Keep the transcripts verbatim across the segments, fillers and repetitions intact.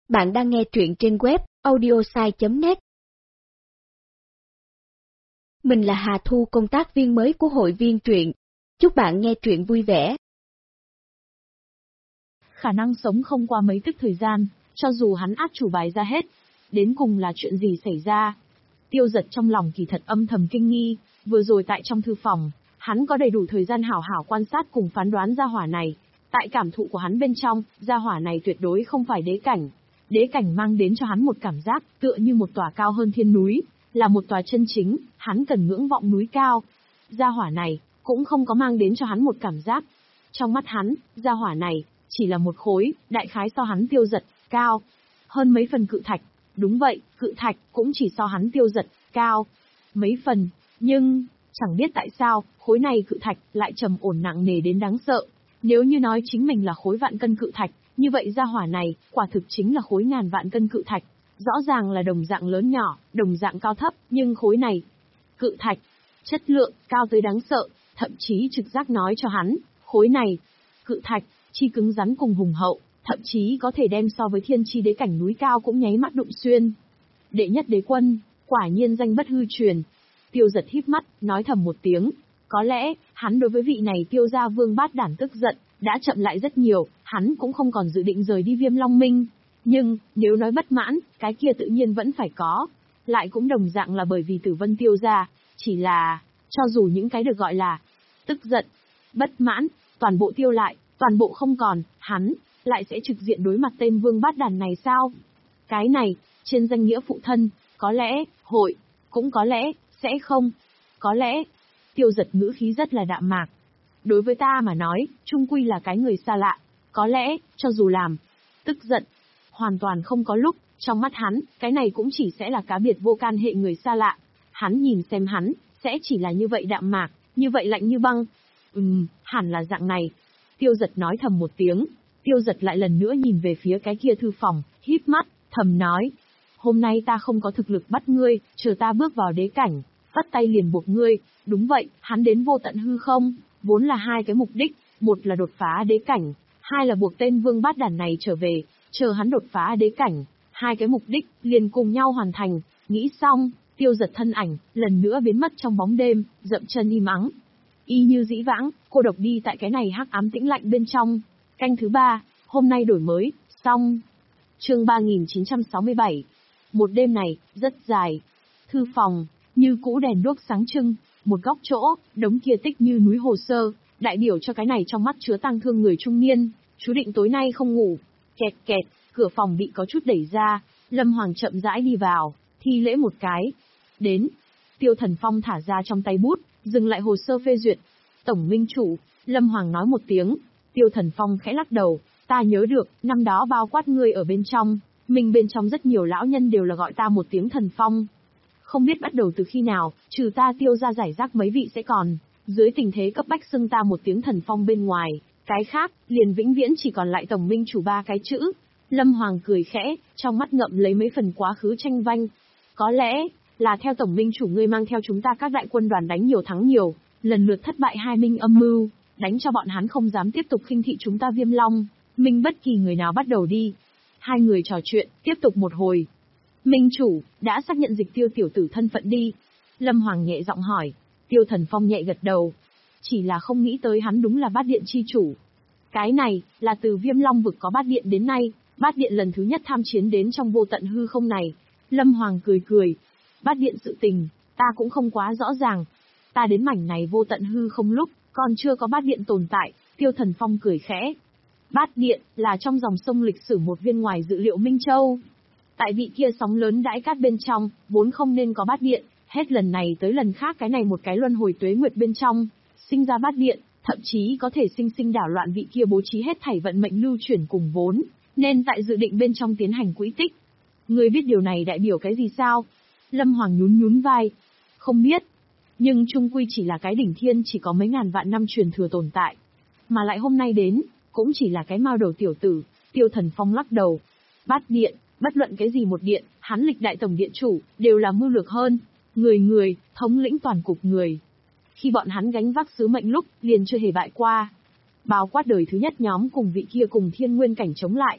Bạn đang nghe truyện trên web audiosai chấm net. Mình là Hà Thu, công tác viên mới của hội viên truyện. Chúc bạn nghe truyện vui vẻ. Khả năng sống không qua mấy tức thời gian, cho dù hắn át chủ bài ra hết. Đến cùng là chuyện gì xảy ra? Tiêu Dật trong lòng kỳ thật âm thầm kinh nghi, vừa rồi tại trong thư phòng, hắn có đầy đủ thời gian hảo hảo quan sát cùng phán đoán gia hỏa này. Tại cảm thụ của hắn bên trong, gia hỏa này tuyệt đối không phải đế cảnh. Đế cảnh mang đến cho hắn một cảm giác tựa như một tòa cao hơn thiên núi, là một tòa chân chính, hắn cần ngưỡng vọng núi cao. Gia hỏa này cũng không có mang đến cho hắn một cảm giác. Trong mắt hắn, gia hỏa này chỉ là một khối, đại khái so hắn Tiêu Dật cao hơn mấy phần cự thạch. Đúng vậy, cự thạch cũng chỉ so hắn Tiêu Dật cao mấy phần, nhưng chẳng biết tại sao, khối này cự thạch lại trầm ổn nặng nề đến đáng sợ. Nếu như nói chính mình là khối vạn cân cự thạch, như vậy gia hỏa này, quả thực chính là khối ngàn vạn cân cự thạch. Rõ ràng là đồng dạng lớn nhỏ, đồng dạng cao thấp, nhưng khối này, cự thạch, chất lượng, cao tới đáng sợ, thậm chí trực giác nói cho hắn, khối này, cự thạch, chi cứng rắn cùng hùng hậu, thậm chí có thể đem so với thiên chi đế cảnh núi cao cũng nháy mắt đụng xuyên. Đệ nhất đế quân, quả nhiên danh bất hư truyền. Tiêu Dật híp mắt, nói thầm một tiếng. Có lẽ, hắn đối với vị này Tiêu gia vương bát đản tức giận, đã chậm lại rất nhiều, hắn cũng không còn dự định rời đi Viêm Long Minh. Nhưng, nếu nói bất mãn, cái kia tự nhiên vẫn phải có. Lại cũng đồng dạng là bởi vì Tử Vân Tiêu gia, chỉ là, cho dù những cái được gọi là tức giận, bất mãn, toàn bộ tiêu lại, toàn bộ không còn, hắn lại sẽ trực diện đối mặt tên vương bát đản này sao? Cái này, trên danh nghĩa phụ thân, có lẽ, hội, cũng có lẽ, sẽ không. Có lẽ, Tiêu Dật ngữ khí rất là đạm mạc. Đối với ta mà nói, chung quy là cái người xa lạ. Có lẽ, cho dù làm, tức giận, hoàn toàn không có lúc, trong mắt hắn, cái này cũng chỉ sẽ là cá biệt vô can hệ người xa lạ. Hắn nhìn xem hắn, sẽ chỉ là như vậy đạm mạc, như vậy lạnh như băng. Ừm, hẳn là dạng này. Tiêu Dật nói thầm một tiếng. Tiêu Dật lại lần nữa nhìn về phía cái kia thư phòng, híp mắt, thầm nói. Hôm nay ta không có thực lực bắt ngươi, chờ ta bước vào đế cảnh, vắt tay liền buộc ngươi. Đúng vậy, hắn đến vô tận hư không, vốn là hai cái mục đích, một là đột phá đế cảnh, hai là buộc tên vương bát đản này trở về, chờ hắn đột phá đế cảnh. Hai cái mục đích liền cùng nhau hoàn thành. Nghĩ xong, Tiêu Dật thân ảnh lần nữa biến mất trong bóng đêm, dậm chân im ắng. Y như dĩ vãng, cô độc đi tại cái này hắc ám tĩnh lạnh bên trong. Canh thứ ba, hôm nay đổi mới, xong. Chương ba nghìn chín trăm sáu mươi bảy. Một đêm này, rất dài. Thư phòng, như cũ đèn đuốc sáng trưng, một góc chỗ, đống kia tích như núi hồ sơ, đại biểu cho cái này trong mắt chứa tang thương người trung niên, chú định tối nay không ngủ. Kẹt kẹt, cửa phòng bị có chút đẩy ra, Lâm Hoàng chậm rãi đi vào, thi lễ một cái. Đến. Tiêu Thần Phong thả ra trong tay bút, dừng lại hồ sơ phê duyệt. Tổng minh chủ, Lâm Hoàng nói một tiếng. Tiêu Thần Phong khẽ lắc đầu, ta nhớ được, năm đó bao quát ngươi ở bên trong, mình bên trong rất nhiều lão nhân đều là gọi ta một tiếng Thần Phong. Không biết bắt đầu từ khi nào, trừ ta Tiêu ra giải rác mấy vị sẽ còn, dưới tình thế cấp bách xưng ta một tiếng Thần Phong bên ngoài, cái khác, liền vĩnh viễn chỉ còn lại tổng minh chủ ba cái chữ. Lâm Hoàng cười khẽ, trong mắt ngậm lấy mấy phần quá khứ tranh vanh. Có lẽ, là theo tổng minh chủ ngươi mang theo chúng ta các đại quân đoàn đánh nhiều thắng nhiều, lần lượt thất bại hai minh âm mưu, đánh cho bọn hắn không dám tiếp tục khinh thị chúng ta Viêm Long Minh bất kỳ người nào bắt đầu đi. Hai người trò chuyện, tiếp tục một hồi. Minh chủ, đã xác nhận Dịch Tiêu tiểu tử thân phận đi. Lâm Hoàng nhẹ giọng hỏi. Tiêu Thần Phong nhẹ gật đầu. Chỉ là không nghĩ tới hắn đúng là bát điện chi chủ. Cái này, là từ Viêm Long vực có bát điện đến nay, bát điện lần thứ nhất tham chiến đến trong vô tận hư không này. Lâm Hoàng cười cười. Bát điện sự tình, ta cũng không quá rõ ràng. Ta đến mảnh này vô tận hư không lúc, còn chưa có bát điện tồn tại. Tiêu Thần Phong cười khẽ. Bát điện, là trong dòng sông lịch sử một viên ngoài dự liệu Minh Châu. Tại vị kia sóng lớn đãi cát bên trong, vốn không nên có bát điện, hết lần này tới lần khác cái này một cái luân hồi tuế nguyệt bên trong, sinh ra bát điện, thậm chí có thể sinh sinh đảo loạn vị kia bố trí hết thảy vận mệnh lưu chuyển cùng vốn, nên tại dự định bên trong tiến hành quỹ tích. Ngươi biết điều này đại biểu cái gì sao? Lâm Hoàng nhún nhún vai. Không biết. Nhưng chung quy chỉ là cái đỉnh thiên chỉ có mấy ngàn vạn năm truyền thừa tồn tại. Mà lại hôm nay đến, cũng chỉ là cái mao đầu tiểu tử. Tiêu Thần Phong lắc đầu. Bát điện, bất luận cái gì một điện, hắn lịch đại tổng điện chủ, đều là mưu lược hơn. Người người, thống lĩnh toàn cục người. Khi bọn hắn gánh vác sứ mệnh lúc, liền chưa hề bại qua. Bao quát đời thứ nhất nhóm cùng vị kia cùng thiên nguyên cảnh chống lại.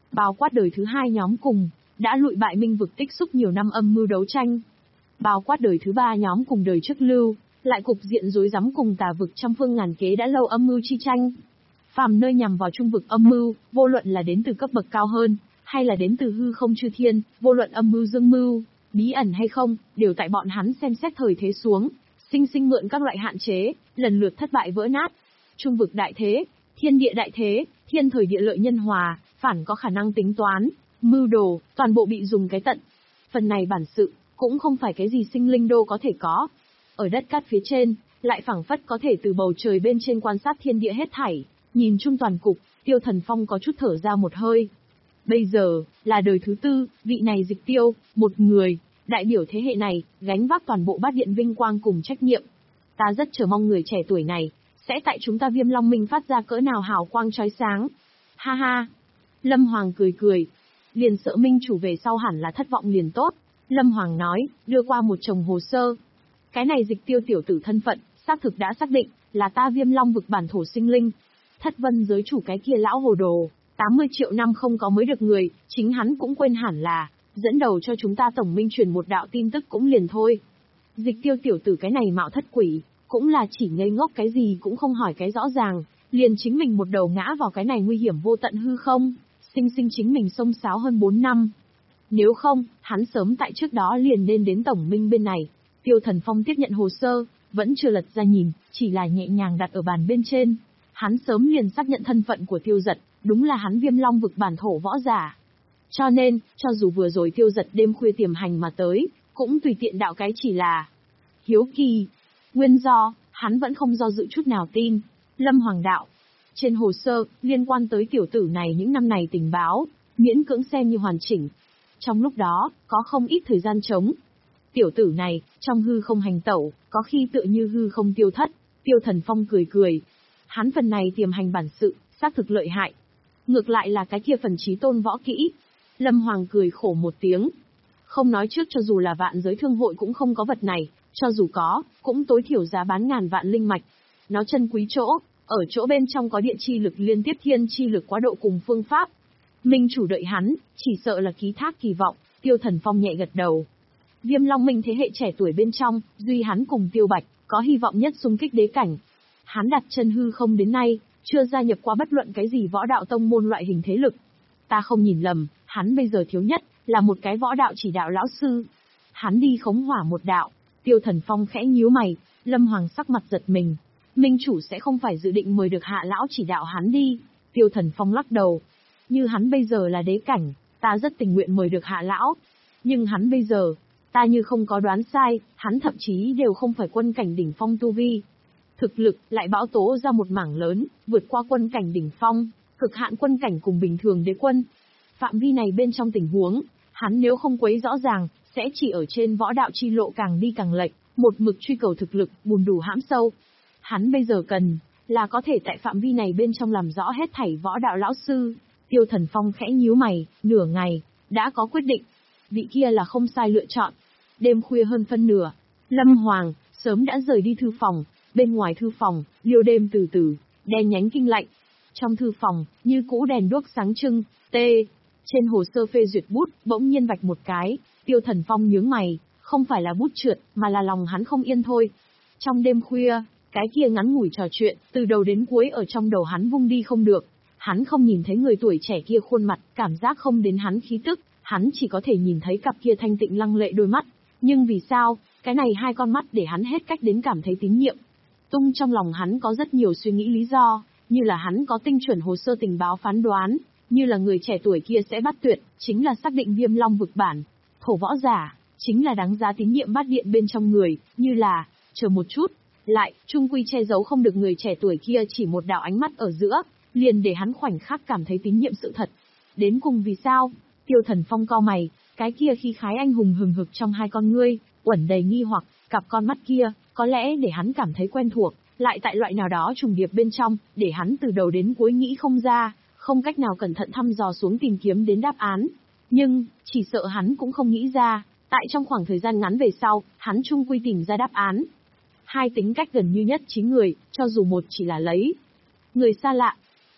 Bao quát đời thứ hai nhóm cùng, đã lụi bại minh vực tích xúc nhiều năm âm mưu đấu tranh. Bao quát đời thứ ba nhóm cùng đời trước lưu, lại cục diện rối rắm cùng tà vực trăm phương ngàn kế đã lâu âm mưu chi tranh. Phàm nơi nhằm vào trung vực âm mưu, vô luận là đến từ cấp bậc cao hơn, hay là đến từ hư không chư thiên, vô luận âm mưu dương mưu, bí ẩn hay không, đều tại bọn hắn xem xét thời thế xuống, sinh sinh mượn các loại hạn chế, lần lượt thất bại vỡ nát. Trung vực đại thế, thiên địa đại thế, thiên thời địa lợi nhân hòa, phản có khả năng tính toán, mưu đồ, toàn bộ bị dùng cái tận. Phần này bản sự, cũng không phải cái gì sinh linh đô có thể có. Ở đất cát phía trên, lại phảng phất có thể từ bầu trời bên trên quan sát thiên địa hết thảy, nhìn chung toàn cục, Tiêu Thần Phong có chút thở ra một hơi. Bây giờ, là đời thứ tư, vị này Dịch Tiêu, một người, đại biểu thế hệ này, gánh vác toàn bộ bát điện vinh quang cùng trách nhiệm. Ta rất chờ mong người trẻ tuổi này, sẽ tại chúng ta Viêm Long Minh phát ra cỡ nào hào quang chói sáng. Ha ha! Lâm Hoàng cười cười. Liền sợ minh chủ về sau hẳn là thất vọng liền tốt. Lâm Hoàng nói, đưa qua một chồng hồ sơ. Cái này Dịch Tiêu tiểu tử thân phận, xác thực đã xác định, là ta Viêm Long vực bản thổ sinh linh. Thất vân giới chủ cái kia lão hồ đồ, tám mươi triệu năm không có mới được người, chính hắn cũng quên hẳn là, dẫn đầu cho chúng ta tổng minh truyền một đạo tin tức cũng liền thôi. Dịch Tiêu tiểu tử cái này mạo thất quỷ, cũng là chỉ ngây ngốc cái gì cũng không hỏi cái rõ ràng, liền chính mình một đầu ngã vào cái này nguy hiểm vô tận hư không, sinh sinh chính mình xông xáo hơn bốn năm. Nếu không, hắn sớm tại trước đó liền nên đến tổng minh bên này. Tiêu Thần Phong tiếp nhận hồ sơ, vẫn chưa lật ra nhìn, chỉ là nhẹ nhàng đặt ở bàn bên trên. Hắn sớm liền xác nhận thân phận của Tiêu Dật, đúng là hắn Viêm Long vực bản thổ võ giả. Cho nên, cho dù vừa rồi Tiêu Dật đêm khuya tiềm hành mà tới, cũng tùy tiện đạo cái chỉ là hiếu kỳ. Nguyên do, hắn vẫn không do dự chút nào tin. Lâm Hoàng đạo. Trên hồ sơ, liên quan tới tiểu tử này những năm này tình báo, miễn cưỡng xem như hoàn chỉnh. Trong lúc đó, có không ít thời gian trống. Tiểu tử này, trong hư không hành tẩu, có khi tựa như hư không tiêu thất. Tiêu Thần Phong cười cười. Hắn phần này tiềm hành bản sự, xác thực lợi hại. Ngược lại là cái kia phần trí tôn võ kỹ. Lâm Hoàng cười khổ một tiếng. Không nói trước cho dù là vạn giới thương hội cũng không có vật này, cho dù có, cũng tối thiểu giá bán ngàn vạn linh mạch. Nó chân quý chỗ, ở chỗ bên trong có điện chi lực liên tiếp thiên chi lực quá độ cùng phương pháp. Minh chủ đợi hắn, chỉ sợ là ký thác kỳ vọng. Tiêu Thần Phong nhẹ gật đầu. Viêm Long Minh thế hệ trẻ tuổi bên trong, duy hắn cùng Tiêu Bạch, có hy vọng nhất xung kích đế cảnh. Hắn đặt chân hư không đến nay, chưa gia nhập qua bất luận cái gì võ đạo tông môn loại hình thế lực. Ta không nhìn lầm, hắn bây giờ thiếu nhất, là một cái võ đạo chỉ đạo lão sư. Hắn đi khống hỏa một đạo. Tiêu Thần Phong khẽ nhíu mày, Lâm Hoàng sắc mặt giật mình. Minh chủ sẽ không phải dự định mời được hạ lão chỉ đạo hắn đi. Tiêu Thần Phong lắc đầu. Như hắn bây giờ là đế cảnh, ta rất tình nguyện mời được hạ lão. Nhưng hắn bây giờ, ta như không có đoán sai, hắn thậm chí đều không phải quân cảnh đỉnh phong tu vi. Thực lực lại bão tố ra một mảng lớn, vượt qua quân cảnh đỉnh phong, cực hạn quân cảnh cùng bình thường đế quân. Phạm vi này bên trong tình huống, hắn nếu không quấy rõ ràng, sẽ chỉ ở trên võ đạo chi lộ càng đi càng lệch, một mực truy cầu thực lực, bùn đủ hãm sâu. Hắn bây giờ cần, là có thể tại phạm vi này bên trong làm rõ hết thảy võ đạo lão sư. Tiêu Thần Phong khẽ nhíu mày, nửa ngày, đã có quyết định. Vị kia là không sai lựa chọn. Đêm khuya hơn phân nửa, Lâm Hoàng, sớm đã rời đi thư phòng, bên ngoài thư phòng, liêu đêm từ từ, đen nhánh kinh lạnh. Trong thư phòng, như cũ đèn đuốc sáng trưng, tê. Trên hồ sơ phê duyệt bút, bỗng nhiên vạch một cái, Tiêu Thần Phong nhướng mày, không phải là bút trượt, mà là lòng hắn không yên thôi. Trong đêm khuya, cái kia ngắn ngủi trò chuyện, từ đầu đến cuối ở trong đầu hắn vung đi không được. Hắn không nhìn thấy người tuổi trẻ kia khuôn mặt, cảm giác không đến hắn khí tức, hắn chỉ có thể nhìn thấy cặp kia thanh tịnh lăng lệ đôi mắt. Nhưng vì sao, cái này hai con mắt để hắn hết cách đến cảm thấy tín nhiệm. Tung trong lòng hắn có rất nhiều suy nghĩ lý do, như là hắn có tinh chuẩn hồ sơ tình báo phán đoán, như là người trẻ tuổi kia sẽ bắt tuyệt, chính là xác định Viêm Long vực bản, thổ võ giả, chính là đáng giá tín nhiệm bát điện bên trong người, như là, chờ một chút, lại, trung quy che giấu không được người trẻ tuổi kia chỉ một đạo ánh mắt ở giữa, liền để hắn khoảnh khắc cảm thấy tín nhiệm sự thật. Đến cùng vì sao? Tiêu Thần Phong cau mày, cái kia khi khái anh hùng hừng hực trong hai con ngươi, uẩn đầy nghi hoặc, cặp con mắt kia, có lẽ để hắn cảm thấy quen thuộc, lại tại loại nào đó trùng điệp bên trong, để hắn từ đầu đến cuối nghĩ không ra, không cách nào cẩn thận thăm dò xuống tìm kiếm đến đáp án. Nhưng, chỉ sợ hắn cũng không nghĩ ra, tại trong khoảng thời gian ngắn về sau, hắn chung quy tìm ra đáp án. Hai tính cách gần như nhất chính người, cho dù một chỉ là lấy người xa lạ.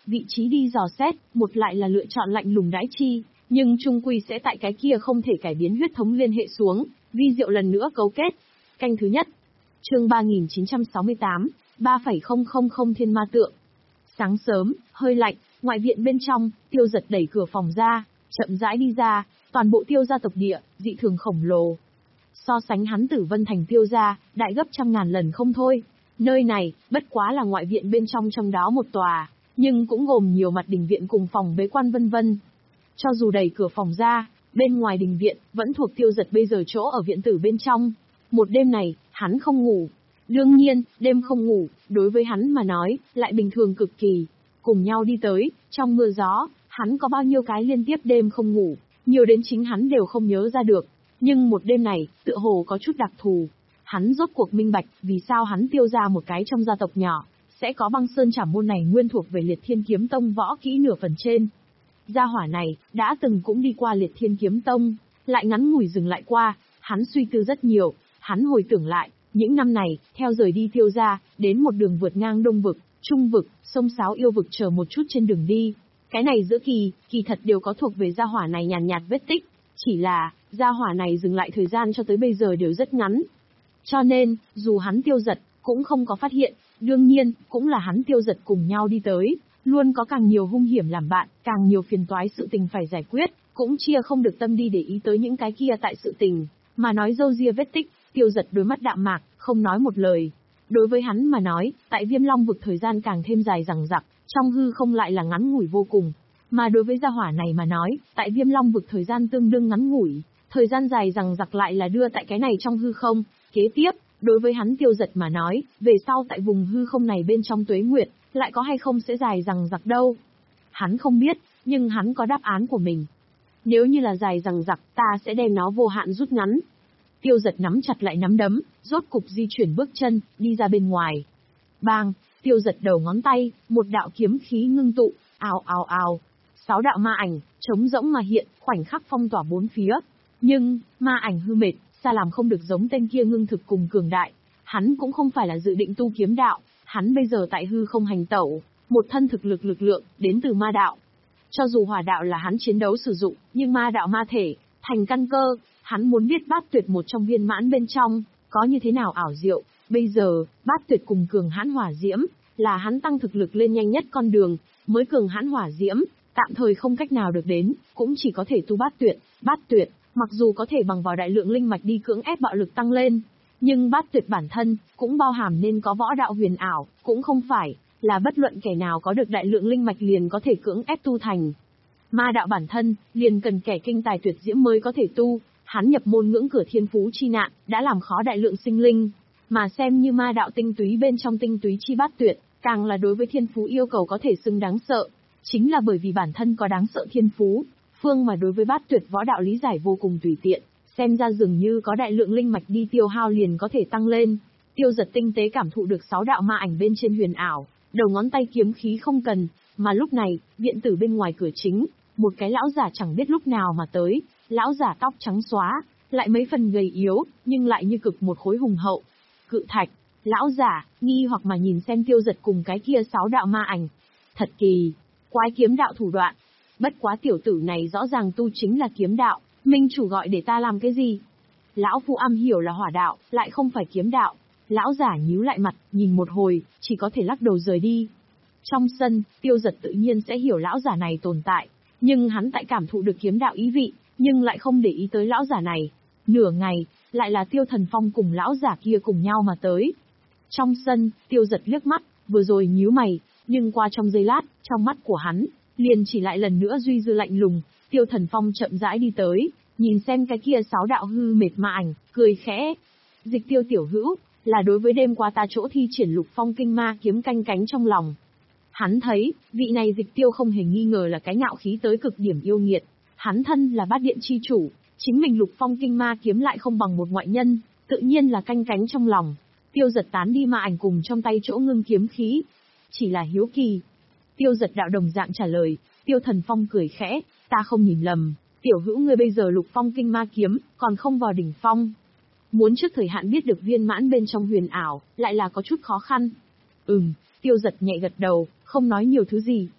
vị trí đi dò xét, một lại là lựa chọn lạnh lùng đãi chi, nhưng chung quy sẽ tại cái kia không thể cải biến huyết thống liên hệ xuống, vi diệu lần nữa cấu kết. Canh thứ nhất. Chương ba nghìn chín trăm sáu mươi tám, ba phẩy không không không Thiên Ma Tượng. Sáng sớm, hơi lạnh, ngoại viện bên trong, Tiêu Giật đẩy cửa phòng ra, chậm rãi đi ra, toàn bộ Tiêu gia tộc địa, dị thường khổng lồ. So sánh hắn Tử Vân Thành Tiêu gia, đại gấp trăm ngàn lần không thôi. Nơi này, bất quá là ngoại viện bên trong trong đó một tòa, nhưng cũng gồm nhiều mặt đình viện cùng phòng bế quan vân vân. Cho dù đẩy cửa phòng ra, bên ngoài đình viện, vẫn thuộc Tiêu Giật bây giờ chỗ ở viện tử bên trong. Một đêm này, hắn không ngủ. Đương nhiên, đêm không ngủ, đối với hắn mà nói, lại bình thường cực kỳ. Cùng nhau đi tới, trong mưa gió, hắn có bao nhiêu cái liên tiếp đêm không ngủ, nhiều đến chính hắn đều không nhớ ra được. Nhưng một đêm này, tựa hồ có chút đặc thù. Hắn rốt cuộc minh bạch, vì sao hắn Tiêu ra một cái trong gia tộc nhỏ, sẽ có băng sơn trảm môn này nguyên thuộc về Liệt Thiên Kiếm Tông võ kỹ nửa phần trên. Gia hỏa này, đã từng cũng đi qua Liệt Thiên Kiếm Tông, lại ngắn ngủi dừng lại qua, hắn suy tư rất nhiều, hắn hồi tưởng lại, những năm này, theo rời đi Tiêu ra, đến một đường vượt ngang Đông Vực, Trung Vực, sông Sáo Yêu Vực chờ một chút trên đường đi. Cái này giữa kỳ, kỳ thật đều có thuộc về gia hỏa này nhàn nhạt, nhạt vết tích, chỉ là, gia hỏa này dừng lại thời gian cho tới bây giờ đều rất ngắn. Cho nên, dù hắn Tiêu Giật, cũng không có phát hiện, đương nhiên, cũng là hắn Tiêu Giật cùng nhau đi tới, luôn có càng nhiều hung hiểm làm bạn, càng nhiều phiền toái sự tình phải giải quyết, cũng chia không được tâm đi để ý tới những cái kia tại sự tình, mà nói dâu ria vết tích, Tiêu Giật đôi mắt đạm mạc, không nói một lời. Đối với hắn mà nói, tại Viêm Long vực thời gian càng thêm dài dằng dặc, trong hư không lại là ngắn ngủi vô cùng. Mà đối với gia hỏa này mà nói, tại Viêm Long vực thời gian tương đương ngắn ngủi, thời gian dài dằng dặc lại là đưa tại cái này trong hư không. Kế tiếp, đối với hắn Tiêu Giật mà nói, về sau tại vùng hư không này bên trong tuế nguyệt, lại có hay không sẽ dài dằng dặc đâu. Hắn không biết, nhưng hắn có đáp án của mình. Nếu như là dài dằng dặc, ta sẽ đem nó vô hạn rút ngắn. Tiêu Giật nắm chặt lại nắm đấm, rốt cục di chuyển bước chân, đi ra bên ngoài. Bang, Tiêu Giật đầu ngón tay, một đạo kiếm khí ngưng tụ, ào ào ào. Sáu đạo ma ảnh, trống rỗng mà hiện, khoảnh khắc phong tỏa bốn phía. Nhưng, ma ảnh hư mệt, xa làm không được giống tên kia ngưng thực cùng cường đại. Hắn cũng không phải là dự định tu kiếm đạo, hắn bây giờ tại hư không hành tẩu, một thân thực lực lực lượng, đến từ ma đạo. Cho dù hỏa đạo là hắn chiến đấu sử dụng, nhưng ma đạo ma thể, thành căn cơ, hắn muốn biết bát tuyệt một trong viên mãn bên trong, có như thế nào ảo diệu. Bây giờ, bát tuyệt cùng cường hãn hỏa diễm, là hắn tăng thực lực lên nhanh nhất con đường, mới cường hãn hỏa diễm, tạm thời không cách nào được đến, cũng chỉ có thể tu bát tuyệt. Bát tuyệt, mặc dù có thể bằng vào đại lượng linh mạch đi cưỡng ép bạo lực tăng lên, nhưng bát tuyệt bản thân, cũng bao hàm nên có võ đạo huyền ảo, cũng không phải là bất luận kẻ nào có được đại lượng linh mạch liền có thể cưỡng ép tu thành. Ma đạo bản thân, liền cần kẻ kinh tài tuyệt diễm mới có thể tu, hắn nhập môn ngưỡng cửa thiên phú chi nạn, đã làm khó đại lượng sinh linh, mà xem như ma đạo tinh túy bên trong tinh túy chi bát tuyệt, càng là đối với thiên phú yêu cầu có thể xưng đáng sợ, chính là bởi vì bản thân có đáng sợ thiên phú, phương mà đối với bát tuyệt võ đạo lý giải vô cùng tùy tiện, xem ra dường như có đại lượng linh mạch đi tiêu hao liền có thể tăng lên. Tiêu Giật tinh tế cảm thụ được sáu đạo ma ảnh bên trên huyền ảo, đầu ngón tay kiếm khí không cần, mà lúc này, viện tử bên ngoài cửa chính, một cái lão giả chẳng biết lúc nào mà tới, lão giả tóc trắng xóa, lại mấy phần gầy yếu, nhưng lại như cực một khối hùng hậu. Cự Thạch, lão giả, nghi hoặc mà nhìn xem Tiêu Giật cùng cái kia sáu đạo ma ảnh. Thật kỳ, quái kiếm đạo thủ đoạn. Bất quá tiểu tử này rõ ràng tu chính là kiếm đạo, minh chủ gọi để ta làm cái gì? Lão phu am hiểu là hỏa đạo, lại không phải kiếm đạo. Lão giả nhíu lại mặt, nhìn một hồi, chỉ có thể lắc đầu rời đi. Trong sân, Tiêu Giật tự nhiên sẽ hiểu lão giả này tồn tại, nhưng hắn tại cảm thụ được kiếm đạo ý vị, nhưng lại không để ý tới lão giả này. Nửa ngày, lại là Tiêu Thần Phong cùng lão giả kia cùng nhau mà tới. Trong sân, Tiêu Giật liếc mắt, vừa rồi nhíu mày, nhưng qua trong giây lát, trong mắt của hắn, liền chỉ lại lần nữa duy dư lạnh lùng. Tiêu Thần Phong chậm rãi đi tới, nhìn xem cái kia sáu đạo hư mệt ma ảnh, cười khẽ. Dịch Tiêu tiểu hữu, là đối với đêm qua ta chỗ thi triển Lục Phong Kinh Ma kiếm canh cánh trong lòng. Hắn thấy, vị này Dịch Tiêu không hề nghi ngờ là cái ngạo khí tới cực điểm yêu nghiệt. Hắn thân là bát điện chi chủ, chính mình Lục Phong Kinh Ma kiếm lại không bằng một ngoại nhân, tự nhiên là canh cánh trong lòng. Tiêu Giật tán đi ma ảnh cùng trong tay chỗ ngưng kiếm khí. Chỉ là hiếu kỳ. Tiêu Giật đạo đồng dạng trả lời. Tiêu Thần Phong cười khẽ, ta không nhìn lầm, tiểu hữu ngươi bây giờ Lục Phong Kinh Ma kiếm, còn không vào đỉnh phong. Muốn trước thời hạn biết được viên mãn bên trong huyền ảo, lại là có chút khó khăn. Ừm, Tiêu Giật nhẹ gật đầu, không nói nhiều thứ gì.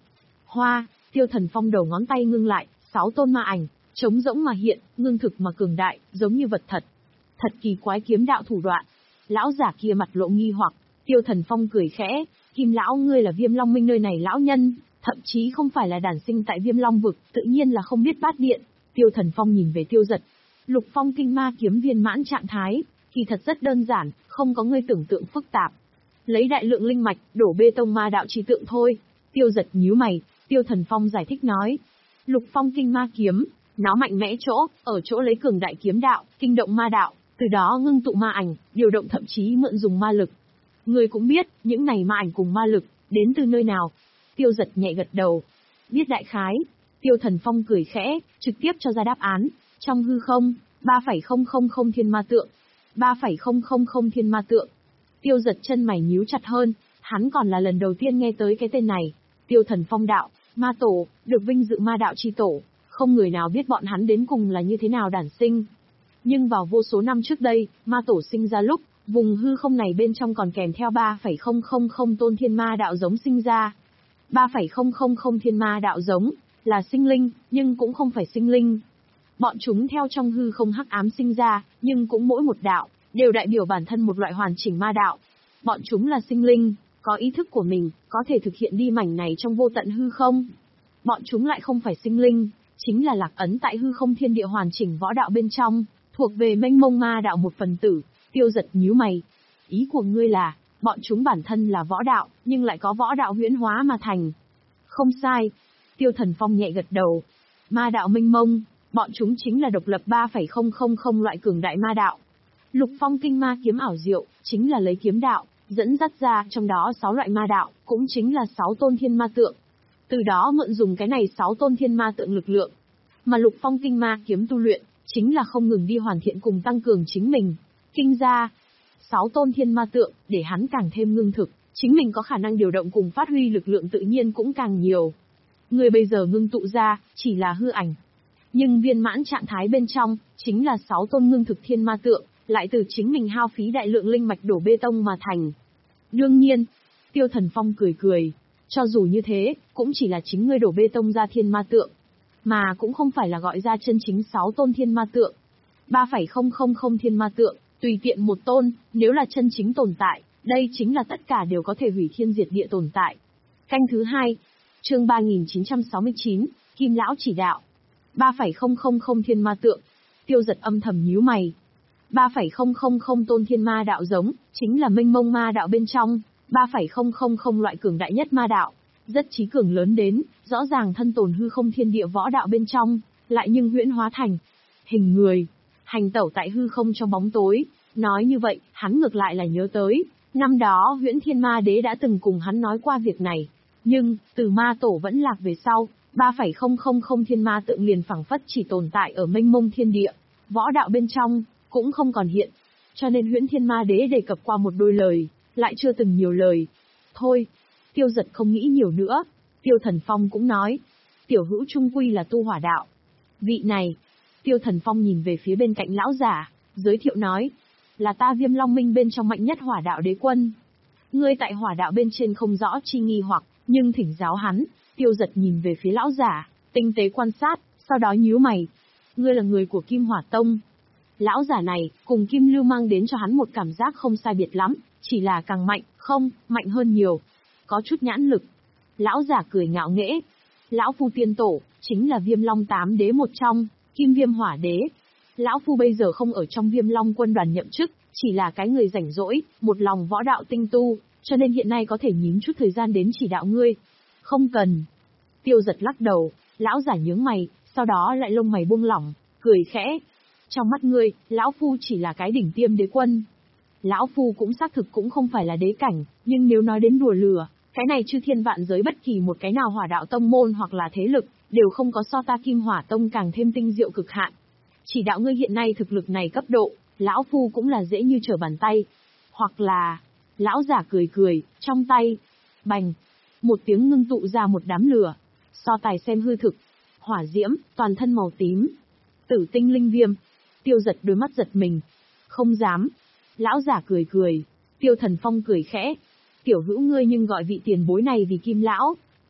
Hoa, Tiêu Thần Phong đầu ngón tay ngưng lại, sáu tôn ma ảnh, trống rỗng mà hiện, ngưng thực mà cường đại, giống như vật thật. Thật kỳ quái kiếm đạo thủ đoạn. Lão giả kia mặt lộ nghi hoặc, Tiêu Thần Phong cười khẽ, Kim lão ngươi là Viêm Long Minh nơi này lão nhân, thậm chí không phải là đản sinh tại Viêm Long vực, tự nhiên là không biết bát điện. Tiêu Thần Phong nhìn về Tiêu Giật. Lục Phong Kinh Ma kiếm viên mãn trạng thái, kỳ thật rất đơn giản, không có ngươi tưởng tượng phức tạp. Lấy đại lượng linh mạch, đổ bê tông ma đạo chi tượng thôi. Tiêu Giật nhíu mày, Tiêu Thần Phong giải thích nói. Lục Phong Kinh Ma kiếm, nó mạnh mẽ chỗ, ở chỗ lấy cường đại kiếm đạo, kinh động ma đạo, từ đó ngưng tụ ma ảnh, điều động thậm chí mượn dùng ma lực. Ngươi cũng biết, những này ma ảnh cùng ma lực, đến từ nơi nào? Tiêu Giật nhẹ gật đầu. Biết đại khái. Tiêu Thần Phong cười khẽ, trực tiếp cho ra đáp án. Trong hư không, ba phẩy không không không thiên ma tượng. ba phẩy không không không thiên ma tượng. Tiêu Giật chân mày nhíu chặt hơn, hắn còn là lần đầu tiên nghe tới cái tên này. Tiêu Thần Phong đạo, ma tổ, được vinh dự ma đạo chi tổ, không người nào biết bọn hắn đến cùng là như thế nào đản sinh. Nhưng vào vô số năm trước đây, ma tổ sinh ra lúc, vùng hư không này bên trong còn kèm theo ba phẩy không không không tôn thiên ma đạo giống sinh ra. ba phẩy không không không thiên ma đạo giống, là sinh linh, nhưng cũng không phải sinh linh. Bọn chúng theo trong hư không hắc ám sinh ra, nhưng cũng mỗi một đạo, đều đại biểu bản thân một loại hoàn chỉnh ma đạo. Bọn chúng là sinh linh, có ý thức của mình, có thể thực hiện đi mảnh này trong vô tận hư không. Bọn chúng lại không phải sinh linh, chính là lạc ấn tại hư không thiên địa hoàn chỉnh võ đạo bên trong, thuộc về mênh mông ma đạo một phần tử. Tiêu Giật nhíu mày. Ý của ngươi là, bọn chúng bản thân là võ đạo, nhưng lại có võ đạo huyễn hóa mà thành. Không sai. Tiêu Thần Phong nhẹ gật đầu. Ma đạo mênh mông, bọn chúng chính là độc lập ba phẩy không không không loại cường đại ma đạo. Lục Phong Kinh Ma kiếm ảo diệu, chính là lấy kiếm đạo, dẫn dắt ra trong đó sáu loại ma đạo, cũng chính là sáu tôn thiên ma tượng. Từ đó mượn dùng cái này sáu tôn thiên ma tượng lực lượng. Mà Lục Phong Kinh Ma kiếm tu luyện, chính là không ngừng đi hoàn thiện cùng tăng cường chính mình. Kinh ra, sáu tôn thiên ma tượng, để hắn càng thêm ngưng thực, chính mình có khả năng điều động cùng phát huy lực lượng tự nhiên cũng càng nhiều. Người bây giờ ngưng tụ ra, chỉ là hư ảnh. Nhưng viên mãn trạng thái bên trong, chính là sáu tôn ngưng thực thiên ma tượng, lại từ chính mình hao phí đại lượng linh mạch đổ bê tông mà thành. Đương nhiên, Tiêu Thần Phong cười cười, cho dù như thế, cũng chỉ là chính ngươi đổ bê tông ra thiên ma tượng, mà cũng không phải là gọi ra chân chính sáu tôn thiên ma tượng. ba phẩy không không không thiên ma tượng, tùy tiện một tôn, nếu là chân chính tồn tại, đây chính là tất cả đều có thể hủy thiên diệt địa tồn tại. Canh thứ hai, chương ba nghìn chín trăm sáu mươi chín, Kim Lão chỉ đạo. ba phẩy không không không thiên ma tượng. Tiêu Giật âm thầm nhíu mày. ba phẩy không không không tôn thiên ma đạo giống, chính là mênh mông ma đạo bên trong, ba phẩy không không không loại cường đại nhất ma đạo, rất trí cường lớn đến, rõ ràng thân tồn hư không thiên địa võ đạo bên trong, lại nhưng huyễn hóa thành hình người, hành tẩu tại hư không trong bóng tối. Nói như vậy, hắn ngược lại là nhớ tới, năm đó Huyễn Thiên Ma Đế đã từng cùng hắn nói qua việc này, nhưng từ ma tổ vẫn lạc về sau, ba phẩy không không không thiên ma tượng liền phảng phất chỉ tồn tại ở mênh mông thiên địa, võ đạo bên trong cũng không còn hiện. Cho nên Huyễn Thiên Ma Đế đề cập qua một đôi lời, lại chưa từng nhiều lời. Thôi, Tiêu Giật không nghĩ nhiều nữa. Tiêu Thần Phong cũng nói, tiểu hữu trung quy là tu hỏa đạo. Vị này, Tiêu Thần Phong nhìn về phía bên cạnh lão giả, giới thiệu nói, là ta Viêm Long Minh bên trong mạnh nhất hỏa đạo đế quân. Ngươi tại hỏa đạo bên trên không rõ chi nghi hoặc, nhưng thỉnh giáo hắn. Tiêu Giật nhìn về phía lão giả, tinh tế quan sát, sau đó nhíu mày. Ngươi là người của Kim Hỏa Tông. Lão giả này, cùng Kim Lưu mang đến cho hắn một cảm giác không sai biệt lắm, chỉ là càng mạnh, không, mạnh hơn nhiều. Có chút nhãn lực. Lão giả cười ngạo nghễ. Lão Phu tiên tổ, chính là Viêm Long tám đế một trong, Kim Viêm Hỏa đế. Lão Phu bây giờ không ở trong Viêm Long quân đoàn nhậm chức, chỉ là cái người rảnh rỗi, một lòng võ đạo tinh tu, cho nên hiện nay có thể nhín chút thời gian đến chỉ đạo ngươi. Không cần. Tiêu Giật lắc đầu, lão giả nhướng mày, sau đó lại lông mày buông lỏng, cười khẽ. Trong mắt ngươi, lão Phu chỉ là cái đỉnh tiêm đế quân. Lão Phu cũng xác thực cũng không phải là đế cảnh, nhưng nếu nói đến đùa lửa, cái này chư thiên vạn giới bất kỳ một cái nào hỏa đạo tông môn hoặc là thế lực, đều không có so ta Kim Hỏa Tông càng thêm tinh diệu cực hạn. Chỉ đạo ngươi hiện nay thực lực này cấp độ, lão Phu cũng là dễ như trở bàn tay. Hoặc là, lão giả cười cười, trong tay, bành, một tiếng ngưng tụ ra một đám lửa. So tài xem hư thực, hỏa diễm, toàn thân màu tím, tử tinh linh viêm. Tiêu Giật đôi mắt giật mình. Không dám. Lão giả cười cười. Tiêu Thần Phong cười khẽ. Tiểu hữu ngươi nhưng gọi vị tiền bối này vì Kim lão.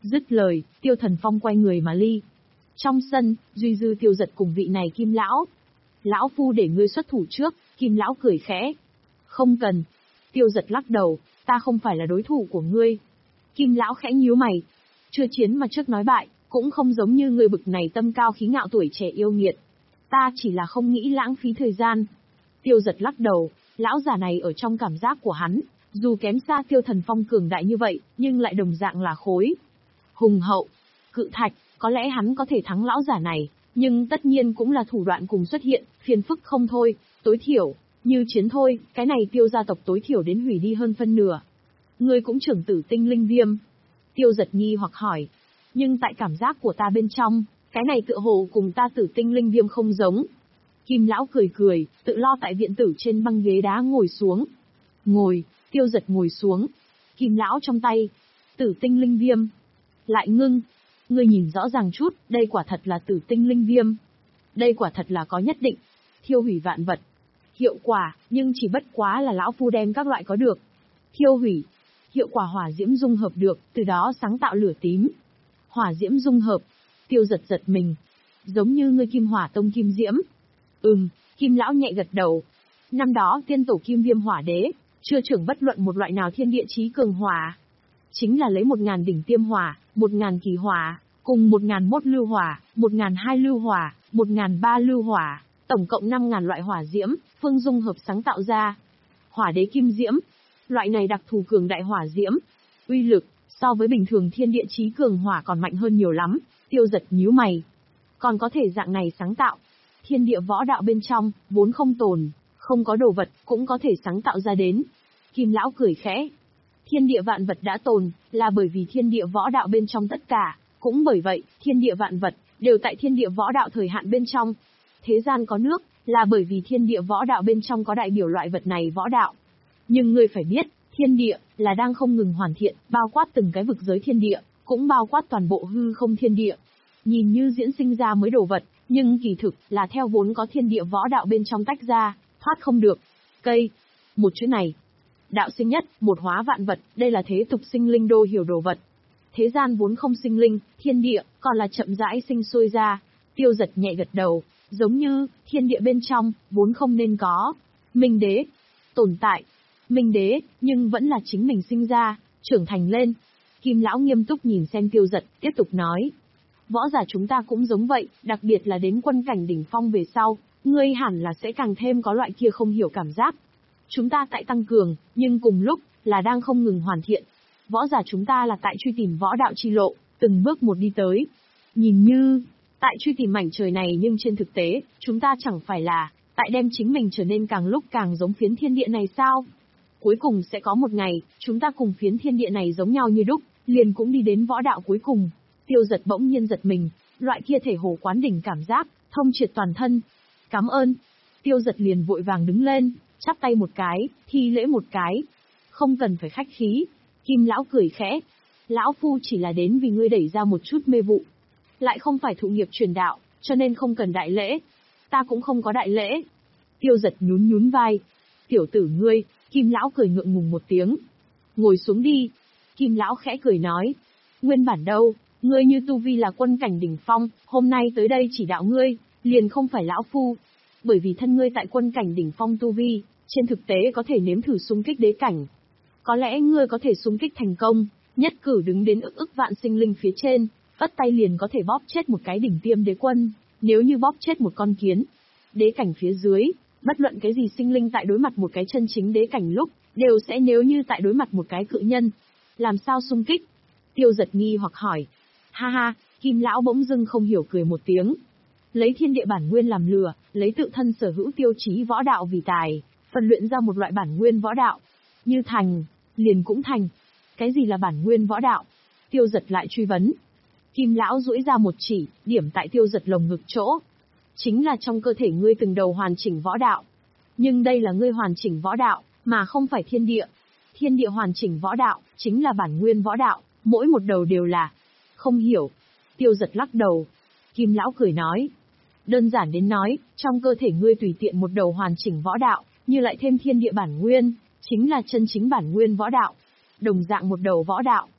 Dứt lời, Tiêu Thần Phong quay người mà ly. Trong sân, duy dư Tiêu Giật cùng vị này Kim lão. Lão phu để ngươi xuất thủ trước, Kim lão cười khẽ. Không cần. Tiêu Giật lắc đầu, ta không phải là đối thủ của ngươi. Kim lão khẽ nhíu mày. Chưa chiến mà trước nói bại, cũng không giống như người bực này tâm cao khí ngạo tuổi trẻ yêu nghiệt. Ta chỉ là không nghĩ lãng phí thời gian. Tiêu Giật lắc đầu, lão già này ở trong cảm giác của hắn, dù kém xa Tiêu Thần Phong cường đại như vậy, nhưng lại đồng dạng là khối hùng hậu, cự thạch, có lẽ hắn có thể thắng lão giả này, nhưng tất nhiên cũng là thủ đoạn cùng xuất hiện, phiền phức không thôi, tối thiểu, như chiến thôi, cái này Tiêu gia tộc tối thiểu đến hủy đi hơn phân nửa. Ngươi cũng trưởng tử tinh linh viêm. Tiêu Giật nghi hoặc hỏi, nhưng tại cảm giác của ta bên trong, cái này tựa hồ cùng ta tử tinh linh viêm không giống. Kim lão cười cười, tự lo tại viện tử trên băng ghế đá ngồi xuống. Ngồi, Tiêu Giật ngồi xuống. Kim lão trong tay, tử tinh linh viêm. Lại ngưng, ngươi nhìn rõ ràng chút, đây quả thật là tử tinh linh viêm. Đây quả thật là có nhất định, thiêu hủy vạn vật. Hiệu quả, nhưng chỉ bất quá là lão phu đem các loại có được. Thiêu hủy, hiệu quả hỏa diễm dung hợp được, từ đó sáng tạo lửa tím. Hỏa diễm dung hợp, Tiêu Giật giật mình. Giống như ngươi Kim Hỏa Tông Kim Diễm. Ừm, Kim lão nhẹ gật đầu. Năm đó tiên tổ Kim Viêm Hỏa Đế, chưa trưởng bất luận một loại nào thiên địa chí cường hỏa. Chính là lấy một ngàn đỉnh tiêm hỏa, một ngàn kỳ hỏa, cùng một ngàn mốt lưu hỏa, một ngàn hai lưu hỏa, một ngàn ba lưu hỏa, tổng cộng năm ngàn loại hỏa diễm, phương dung hợp sáng tạo ra. Hỏa đế kim diễm, loại này đặc thù cường đại hỏa diễm, uy lực, so với bình thường thiên địa chí cường hỏa còn mạnh hơn nhiều lắm. Tiêu Giật nhíu mày. Còn có thể dạng này sáng tạo. Thiên địa võ đạo bên trong, vốn không tồn, không có đồ vật, cũng có thể sáng tạo ra đến. Kim lão cười khẽ. Thiên địa vạn vật đã tồn, là bởi vì thiên địa võ đạo bên trong tất cả, cũng bởi vậy, thiên địa vạn vật, đều tại thiên địa võ đạo thời hạn bên trong. Thế gian có nước, là bởi vì thiên địa võ đạo bên trong có đại biểu loại vật này võ đạo. Nhưng ngươi phải biết, thiên địa, là đang không ngừng hoàn thiện, bao quát từng cái vực giới thiên địa, cũng bao quát toàn bộ hư không thiên địa. Nhìn như diễn sinh ra mới đồ vật, nhưng kỳ thực, là theo vốn có thiên địa võ đạo bên trong tách ra, thoát không được. Cây, một chữ này. Đạo sinh nhất, một hóa vạn vật, đây là thế tục sinh linh đô hiểu đồ vật. Thế gian vốn không sinh linh, thiên địa, còn là chậm rãi sinh sôi ra. Tiêu Giật nhẹ gật đầu, giống như, thiên địa bên trong, vốn không nên có. Minh đế, tồn tại. Minh đế, nhưng vẫn là chính mình sinh ra, trưởng thành lên. Kim lão nghiêm túc nhìn xem Tiêu Giật, tiếp tục nói. Võ giả chúng ta cũng giống vậy, đặc biệt là đến quân cảnh đỉnh phong về sau, ngươi hẳn là sẽ càng thêm có loại kia không hiểu cảm giác. Chúng ta tại tăng cường, nhưng cùng lúc, là đang không ngừng hoàn thiện. Võ giả chúng ta là tại truy tìm võ đạo chi lộ, từng bước một đi tới. Nhìn như, tại truy tìm mảnh trời này nhưng trên thực tế, chúng ta chẳng phải là, tại đem chính mình trở nên càng lúc càng giống phiến thiên địa này sao? Cuối cùng sẽ có một ngày, chúng ta cùng phiến thiên địa này giống nhau như đúc, liền cũng đi đến võ đạo cuối cùng. Tiêu Giật bỗng nhiên giật mình, loại kia thể hồ quán đỉnh cảm giác, thông triệt toàn thân. Cảm ơn. Tiêu Giật liền vội vàng đứng lên, chắp tay một cái, thi lễ một cái. Không cần phải khách khí. Kim lão cười khẽ. Lão phu chỉ là đến vì ngươi đẩy ra một chút mê vụ. Lại không phải thụ nghiệp truyền đạo, cho nên không cần đại lễ. Ta cũng không có đại lễ. Tiêu Giật nhún nhún vai. Tiểu tử ngươi, Kim lão cười ngượng ngùng một tiếng. Ngồi xuống đi. Kim lão khẽ cười nói. Nguyên bản đâu, ngươi như tu vi là quân cảnh đỉnh phong, hôm nay tới đây chỉ đạo ngươi, liền không phải lão phu. Bởi vì thân ngươi tại quân cảnh đỉnh phong tu vi, trên thực tế có thể nếm thử xung kích đế cảnh. Có lẽ ngươi có thể xung kích thành công, nhất cử đứng đến ức ức vạn sinh linh phía trên, vất tay liền có thể bóp chết một cái đỉnh tiêm đế quân, nếu như bóp chết một con kiến. Đế cảnh phía dưới, bất luận cái gì sinh linh tại đối mặt một cái chân chính đế cảnh lúc, đều sẽ nếu như tại đối mặt một cái cự nhân. Làm sao xung kích? Tiêu Giật nghi hoặc hỏi. Ha ha, Kim lão bỗng dưng không hiểu cười một tiếng. Lấy thiên địa bản nguyên làm lửa, lấy tự thân sở hữu tiêu chí võ đạo vì tài, phần luyện ra một loại bản nguyên võ đạo. Như thành, liền cũng thành. Cái gì là bản nguyên võ đạo? Tiêu Giật lại truy vấn. Kim lão duỗi ra một chỉ, điểm tại Tiêu Giật lồng ngực chỗ. Chính là trong cơ thể ngươi từng đầu hoàn chỉnh võ đạo. Nhưng đây là ngươi hoàn chỉnh võ đạo, mà không phải thiên địa. Thiên địa hoàn chỉnh võ đạo, chính là bản nguyên võ đạo, mỗi một đầu đều là. Không hiểu. Tiêu Giật lắc đầu. Kim lão cười nói. Đơn giản đến nói, trong cơ thể ngươi tùy tiện một đầu hoàn chỉnh võ đạo, như lại thêm thiên địa bản nguyên, chính là chân chính bản nguyên võ đạo. Đồng dạng một đầu võ đạo.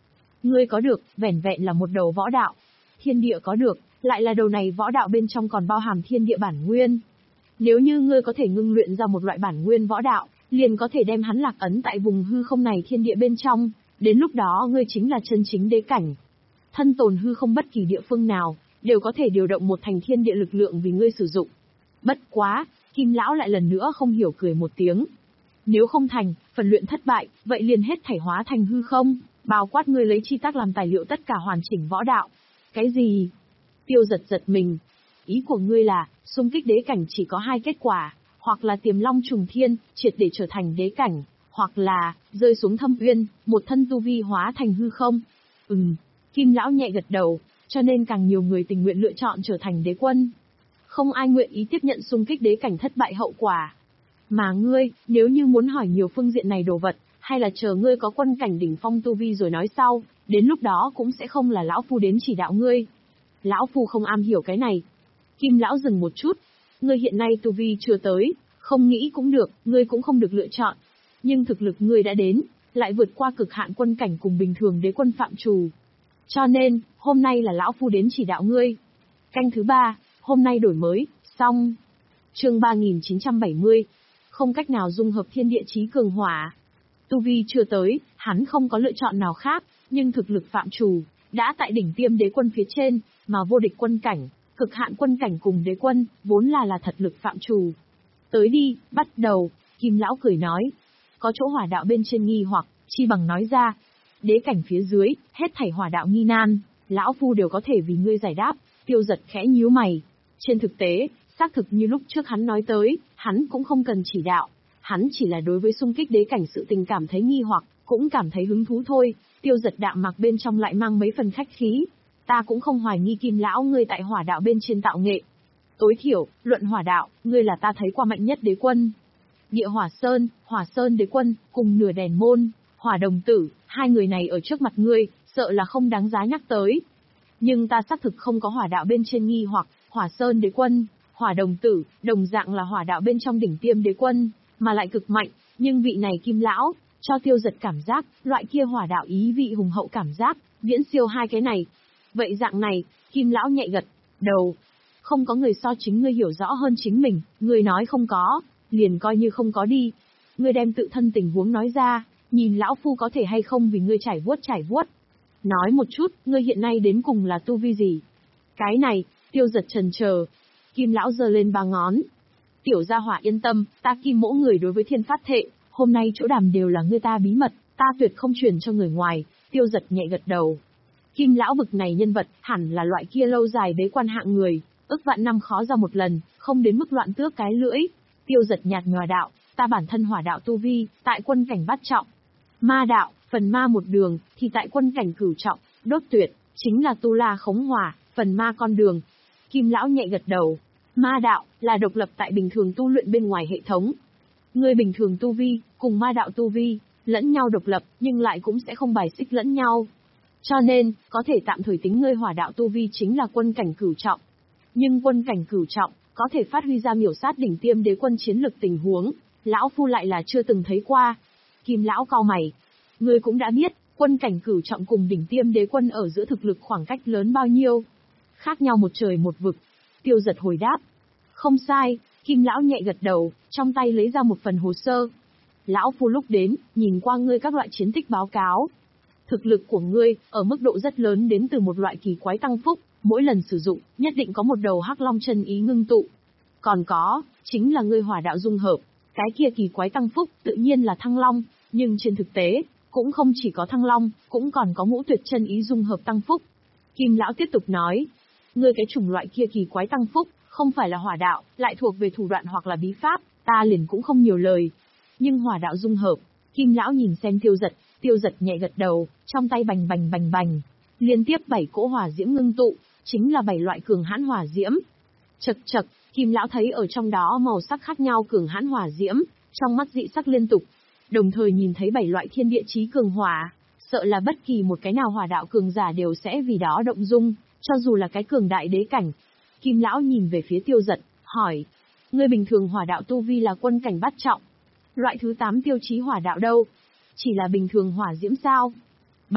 Ngươi có được, vẻn vẹn là một đầu võ đạo. Thiên địa có được, lại là đầu này võ đạo bên trong còn bao hàm thiên địa bản nguyên. Nếu như ngươi có thể ngưng luyện ra một loại bản nguyên võ đạo, liền có thể đem hắn lạc ấn tại vùng hư không này thiên địa bên trong, đến lúc đó ngươi chính là chân chính đế cảnh. Thân tồn hư không bất kỳ địa phương nào, đều có thể điều động một thành thiên địa lực lượng vì ngươi sử dụng. Bất quá, Kim lão lại lần nữa không hiểu cười một tiếng. Nếu không thành, phần luyện thất bại, vậy liền hết thảy hóa thành hư không, bao quát ngươi lấy chi tác làm tài liệu tất cả hoàn chỉnh võ đạo. Cái gì? Tiêu giật giật mình. Ý của ngươi là, xung kích đế cảnh chỉ có hai kết quả, hoặc là tiềm long trùng thiên, triệt để trở thành đế cảnh, hoặc là, rơi xuống thâm uyên, một thân tu vi hóa thành hư không. Ừm, Kim lão nhẹ gật đầu, cho nên càng nhiều người tình nguyện lựa chọn trở thành đế quân. Không ai nguyện ý tiếp nhận xung kích đế cảnh thất bại hậu quả. Mà ngươi, nếu như muốn hỏi nhiều phương diện này đồ vật, hay là chờ ngươi có quân cảnh đỉnh phong tu vi rồi nói sau, đến lúc đó cũng sẽ không là lão phu đến chỉ đạo ngươi. Lão phu không am hiểu cái này. Kim lão dừng một chút. Ngươi hiện nay tu vi chưa tới, không nghĩ cũng được, ngươi cũng không được lựa chọn. Nhưng thực lực ngươi đã đến, lại vượt qua cực hạn quân cảnh cùng bình thường đế quân phạm trù. Cho nên, hôm nay là lão phu đến chỉ đạo ngươi. Canh thứ ba, hôm nay đổi mới, xong. Chương ba nghìn chín trăm bảy mươi. Không cách nào dung hợp thiên địa chí cường hỏa. Tu vi chưa tới, hắn không có lựa chọn nào khác, nhưng thực lực phạm trù, đã tại đỉnh tiêm đế quân phía trên, mà vô địch quân cảnh, cực hạn quân cảnh cùng đế quân, vốn là là thật lực phạm trù. Tới đi, bắt đầu, Kim lão cười nói. Có chỗ hỏa đạo bên trên nghi hoặc, chi bằng nói ra. Đế cảnh phía dưới, hết thảy hỏa đạo nghi nan, lão phu đều có thể vì ngươi giải đáp. Tiêu giật khẽ nhíu mày. Trên thực tế, xác thực như lúc trước hắn nói tới, hắn cũng không cần chỉ đạo. Hắn chỉ là đối với xung kích đế cảnh sự tình cảm thấy nghi hoặc, cũng cảm thấy hứng thú thôi. Tiêu giật đạm mạc bên trong lại mang mấy phần khách khí. Ta cũng không hoài nghi Kim lão ngươi tại hỏa đạo bên trên tạo nghệ. Tối thiểu, luận hỏa đạo, ngươi là ta thấy qua mạnh nhất đế quân. Địa hỏa sơn, hỏa sơn đế quân, cùng nửa đèn môn, hỏa đồng tử, hai người này ở trước mặt ngươi, sợ là không đáng giá nhắc tới. Nhưng ta xác thực không có hỏa đạo bên trên nghi hoặc, hỏa sơn đế quân, hỏa đồng tử, đồng dạng là hỏa đạo bên trong đỉnh tiêm đế quân, mà lại cực mạnh, nhưng vị này Kim lão, cho Tiêu giật cảm giác, loại kia hỏa đạo ý vị hùng hậu cảm giác, viễn siêu hai cái này. Vậy dạng này, Kim lão nhẹ gật đầu. Không có người so chính ngươi hiểu rõ hơn chính mình, ngươi nói không có, liền coi như không có đi. Ngươi đem tự thân tình huống nói ra, nhìn lão phu có thể hay không vì ngươi trải vuốt trải vuốt. Nói một chút, ngươi hiện nay đến cùng là tu vi gì? Cái này, Tiêu giật trần chờ. Kim lão giơ lên ba ngón. Tiểu gia hỏa yên tâm, ta Kim mỗ người đối với thiên phát thệ, hôm nay chỗ đàm đều là ngươi ta bí mật, ta tuyệt không truyền cho người ngoài. Tiêu giật nhẹ gật đầu. Kim lão bực này nhân vật, hẳn là loại kia lâu dài bế quan hạng người, ức vạn năm khó ra một lần, không đến mức loạn tước cái lưỡi. Tiêu giật nhạt nhòa đạo, ta bản thân hỏa đạo tu vi, tại quân cảnh bát trọng. Ma đạo, phần ma một đường, thì tại quân cảnh cửu trọng, đốt tuyệt, chính là tu la khống hỏa, phần ma con đường. Kim lão nhẹ gật đầu. Ma đạo, là độc lập tại bình thường tu luyện bên ngoài hệ thống. Người bình thường tu vi, cùng ma đạo tu vi, lẫn nhau độc lập, nhưng lại cũng sẽ không bài xích lẫn nhau. Cho nên, có thể tạm thời tính ngươi hỏa đạo tu vi chính là quân cảnh cửu trọng. Nhưng quân cảnh cửu trọng, có thể phát huy ra miểu sát đỉnh tiêm đế quân chiến lực tình huống, lão phu lại là chưa từng thấy qua. Kim lão cau mày. Ngươi cũng đã biết, quân cảnh cửu trọng cùng đỉnh tiêm đế quân ở giữa thực lực khoảng cách lớn bao nhiêu. Khác nhau một trời một vực. Tiêu giật hồi đáp. Không sai, Kim lão nhẹ gật đầu, trong tay lấy ra một phần hồ sơ. Lão phu lúc đến, nhìn qua ngươi các loại chiến tích báo cáo. Thực lực của ngươi, ở mức độ rất lớn đến từ một loại kỳ quái tăng phúc, mỗi lần sử dụng, nhất định có một đầu hắc long chân ý ngưng tụ. Còn có, chính là ngươi hỏa đạo dung hợp, cái kia kỳ quái tăng phúc, tự nhiên là thăng long, nhưng trên thực tế, cũng không chỉ có thăng long, cũng còn có ngũ tuyệt chân ý dung hợp tăng phúc. Kim lão tiếp tục nói, ngươi cái chủng loại kia kỳ quái tăng phúc, không phải là hỏa đạo, lại thuộc về thủ đoạn hoặc là bí pháp, ta liền cũng không nhiều lời. Nhưng hỏa đạo dung hợp, Kim lão nhìn xem Tiêu giật, Tiêu giật nhẹ gật đầu, trong tay bành bành bành bành, liên tiếp bảy cỗ hỏa diễm ngưng tụ, chính là bảy loại cường hãn hỏa diễm. Chậc chậc, Kim lão thấy ở trong đó màu sắc khác nhau cường hãn hỏa diễm, trong mắt dị sắc liên tục, đồng thời nhìn thấy bảy loại thiên địa chí cường hỏa, sợ là bất kỳ một cái nào hỏa đạo cường giả đều sẽ vì đó động dung, cho dù là cái cường đại đế cảnh. Kim lão nhìn về phía Tiêu giật, hỏi, ngươi bình thường hỏa đạo tu vi là quân cảnh bát trọng, loại thứ tám tiêu chí hỏa đạo đâu? Chỉ là bình thường hỏa diễm sao? Bành,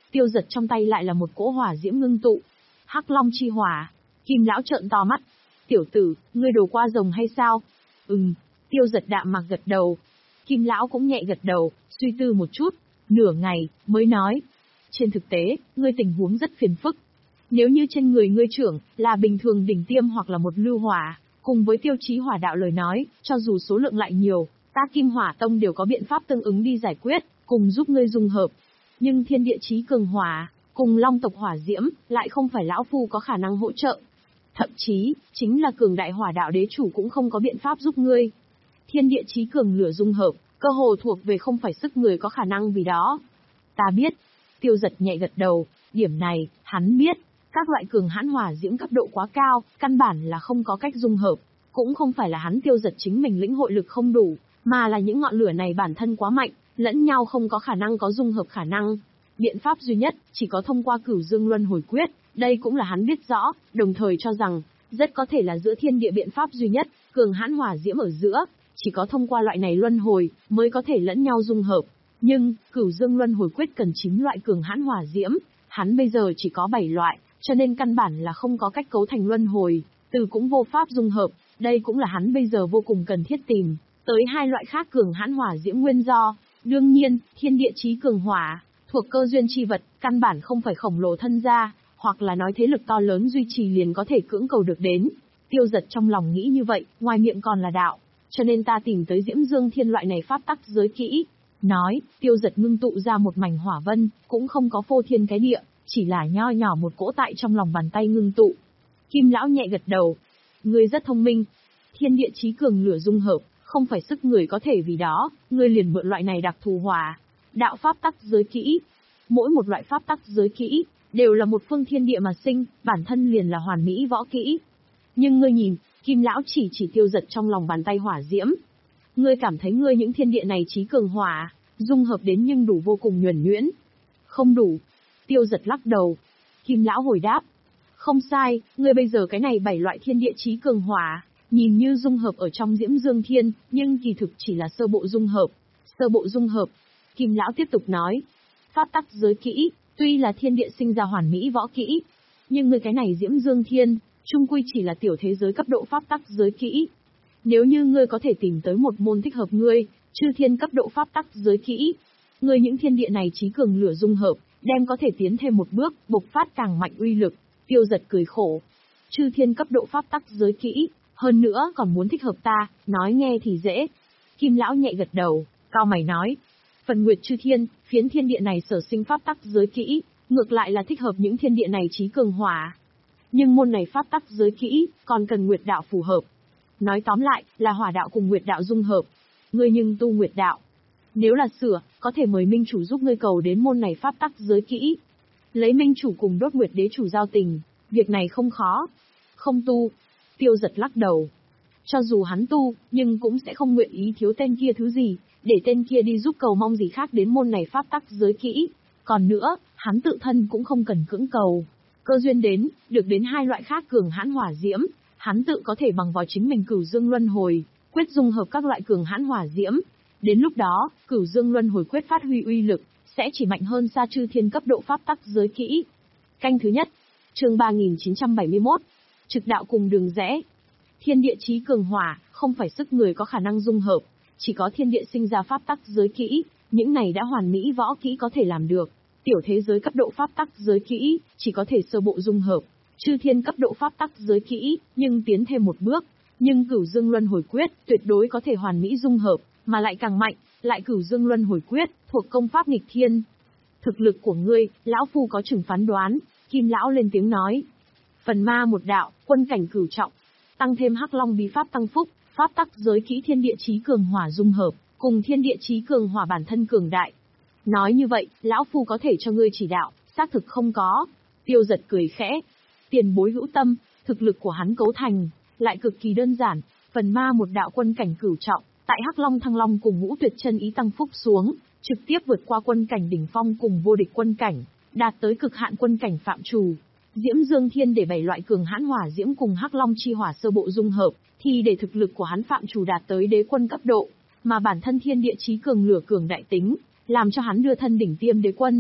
Tiêu Giật trong tay lại là một cỗ hỏa diễm ngưng tụ. Hắc Long chi hỏa. Kim lão trợn to mắt. Tiểu tử, ngươi đồ qua rồng hay sao? Ừm, Tiêu Giật đạm mạc gật đầu. Kim lão cũng nhẹ gật đầu, suy tư một chút, nửa ngày, mới nói. Trên thực tế, ngươi tình huống rất phiền phức. Nếu như trên người ngươi trưởng, là bình thường đỉnh tiêm hoặc là một lưu hỏa, cùng với tiêu chí hỏa đạo lời nói, cho dù số lượng lại nhiều, ta Kim Hỏa Tông đều có biện pháp tương ứng đi giải quyết, cùng giúp ngươi dung hợp. Nhưng thiên địa chí cường hỏa, cùng long tộc hỏa diễm, lại không phải lão phu có khả năng hỗ trợ. Thậm chí, chính là cường đại hỏa đạo đế chủ cũng không có biện pháp giúp ngươi. Thiên địa chí cường lửa dung hợp, cơ hồ thuộc về không phải sức người có khả năng vì đó. Ta biết. Tiêu Giật nhẹ gật đầu, điểm này, hắn biết. Các loại cường hãn hỏa diễm cấp độ quá cao, căn bản là không có cách dung hợp. Cũng không phải là hắn Tiêu Giật chính mình lĩnh hội lực không đủ, mà là những ngọn lửa này bản thân quá mạnh, lẫn nhau không có khả năng có dung hợp khả năng. Biện pháp duy nhất, chỉ có thông qua Cửu Dương Luân Hồi Quyết, đây cũng là hắn biết rõ, đồng thời cho rằng, rất có thể là giữa thiên địa biện pháp duy nhất, cường hãn hỏa diễm ở giữa, chỉ có thông qua loại này luân hồi, mới có thể lẫn nhau dung hợp. Nhưng, Cửu Dương Luân Hồi Quyết cần chín loại cường hãn hỏa diễm, hắn bây giờ chỉ có bảy loại, cho nên căn bản là không có cách cấu thành luân hồi, từ cũng vô pháp dung hợp, đây cũng là hắn bây giờ vô cùng cần thiết tìm tới hai loại khác cường hãn hỏa diễm nguyên do. Đương nhiên, thiên địa chí cường hỏa, thuộc cơ duyên chi vật, căn bản không phải khổng lồ thân gia, hoặc là nói thế lực to lớn duy trì liền có thể cưỡng cầu được đến. Tiêu Giật trong lòng nghĩ như vậy, ngoài miệng còn là đạo, cho nên ta tìm tới Diễm Dương Thiên loại này pháp tắc giới kỹ. Nói, Tiêu Giật ngưng tụ ra một mảnh hỏa vân, cũng không có phô thiên cái địa, chỉ là nho nhỏ một cỗ tại trong lòng bàn tay ngưng tụ. Kim lão nhẹ gật đầu. Ngươi rất thông minh. Thiên địa chí cường lửa dung hợp, không phải sức người có thể vì đó, ngươi liền mượn loại này đặc thù hỏa. Đạo pháp tắc giới kỹ. Mỗi một loại pháp tắc giới kỹ, đều là một phương thiên địa mà sinh, bản thân liền là hoàn mỹ võ kỹ. Nhưng ngươi nhìn, Kim lão chỉ chỉ Tiêu Giật trong lòng bàn tay hỏa diễm. Ngươi cảm thấy ngươi những thiên địa này chí cường hỏa, dung hợp đến nhưng đủ vô cùng nhuần nhuyễn. Không đủ. Tiêu Giật lắc đầu. Kim lão hồi đáp. Không sai, ngươi bây giờ cái này bảy loại thiên địa chí cường hỏa, nhìn như dung hợp ở trong Diễm Dương Thiên, nhưng kỳ thực chỉ là sơ bộ dung hợp. Sơ bộ dung hợp. Kim lão tiếp tục nói. Pháp tắc giới kỹ, tuy là thiên địa sinh ra hoàn mỹ võ kỹ, nhưng ngươi cái này Diễm Dương Thiên, chung quy chỉ là tiểu thế giới cấp độ pháp tắc giới kỹ. Nếu như ngươi có thể tìm tới một môn thích hợp ngươi, chư thiên cấp độ pháp tắc giới kỹ, ngươi những thiên địa này chí cường lửa dung hợp, đem có thể tiến thêm một bước, bộc phát càng mạnh uy lực. Tiêu Giật cười khổ. Chư thiên cấp độ pháp tắc giới kỹ, hơn nữa còn muốn thích hợp ta, nói nghe thì dễ. Kim lão nhẹ gật đầu, cao mày nói. Phần Nguyệt chư thiên, phiến thiên địa này sở sinh pháp tắc giới kỹ, ngược lại là thích hợp những thiên địa này chí cường hỏa. Nhưng môn này pháp tắc giới kỹ, còn cần Nguyệt đạo phù hợp. Nói tóm lại, là hỏa đạo cùng Nguyệt đạo dung hợp. Ngươi nhưng tu Nguyệt đạo. Nếu là sửa, có thể mời minh chủ giúp ngươi cầu đến môn này pháp tắc giới kỹ. Lấy minh chủ cùng Đốt Nguyệt đế chủ giao tình, việc này không khó. Không tu. Tiêu Giật lắc đầu. Cho dù hắn tu, nhưng cũng sẽ không nguyện ý thiếu tên kia thứ gì, để tên kia đi giúp cầu mong gì khác đến môn này pháp tắc giới kỹ. Còn nữa, hắn tự thân cũng không cần cưỡng cầu. Cơ duyên đến, được đến hai loại khác cường hãn hỏa diễm, hắn tự có thể bằng vào chính mình Cửu Dương Luân Hồi, quyết dung hợp các loại cường hãn hỏa diễm. Đến lúc đó, Cửu Dương Luân Hồi quyết phát huy uy lực, sẽ chỉ mạnh hơn xa chư thiên cấp độ pháp tắc giới kỹ. Canh thứ nhất, chương ba nghìn chín trăm bảy mươi mốt, trực đạo cùng đường rẽ. Thiên địa chí cường hỏa, không phải sức người có khả năng dung hợp, chỉ có thiên địa sinh ra pháp tắc giới kỹ, những này đã hoàn mỹ võ kỹ có thể làm được. Tiểu thế giới cấp độ pháp tắc giới kỹ, chỉ có thể sơ bộ dung hợp. Chư thiên cấp độ pháp tắc giới kỹ, nhưng tiến thêm một bước. Nhưng Cửu Dương Luân Hồi Quyết, tuyệt đối có thể hoàn mỹ dung hợp, mà lại càng mạnh, lại Cửu Dương Luân Hồi Quyết, thuộc công pháp nghịch thiên. Thực lực của ngươi, lão phu có chừng phán đoán. Kim lão lên tiếng nói. Phần ma một đạo, quân cảnh cửu trọng, tăng thêm Hắc Long bí pháp tăng phúc, pháp tắc giới kỹ thiên địa chí cường hỏa dung hợp, cùng thiên địa chí cường hỏa bản thân cường đại. Nói như vậy, lão phu có thể cho ngươi chỉ đạo, xác thực không có. Tiêu Giật cười khẽ. Tiền bối hữu tâm, thực lực của hắn cấu thành, lại cực kỳ đơn giản. Phần ma một đạo quân cảnh cửu trọng, tại Hắc Long Thăng Long cùng Ngũ Tuyệt Chân Ý tăng phúc xuống, trực tiếp vượt qua quân cảnh đỉnh phong cùng vô địch quân cảnh, đạt tới cực hạn quân cảnh phạm trù. Diễm Dương Thiên để bảy loại cường hãn hỏa diễm cùng Hắc Long chi hỏa sơ bộ dung hợp, thì để thực lực của hắn phạm trù đạt tới đế quân cấp độ, mà bản thân thiên địa chí cường lửa cường đại tính, làm cho hắn đưa thân đỉnh tiêm đế quân.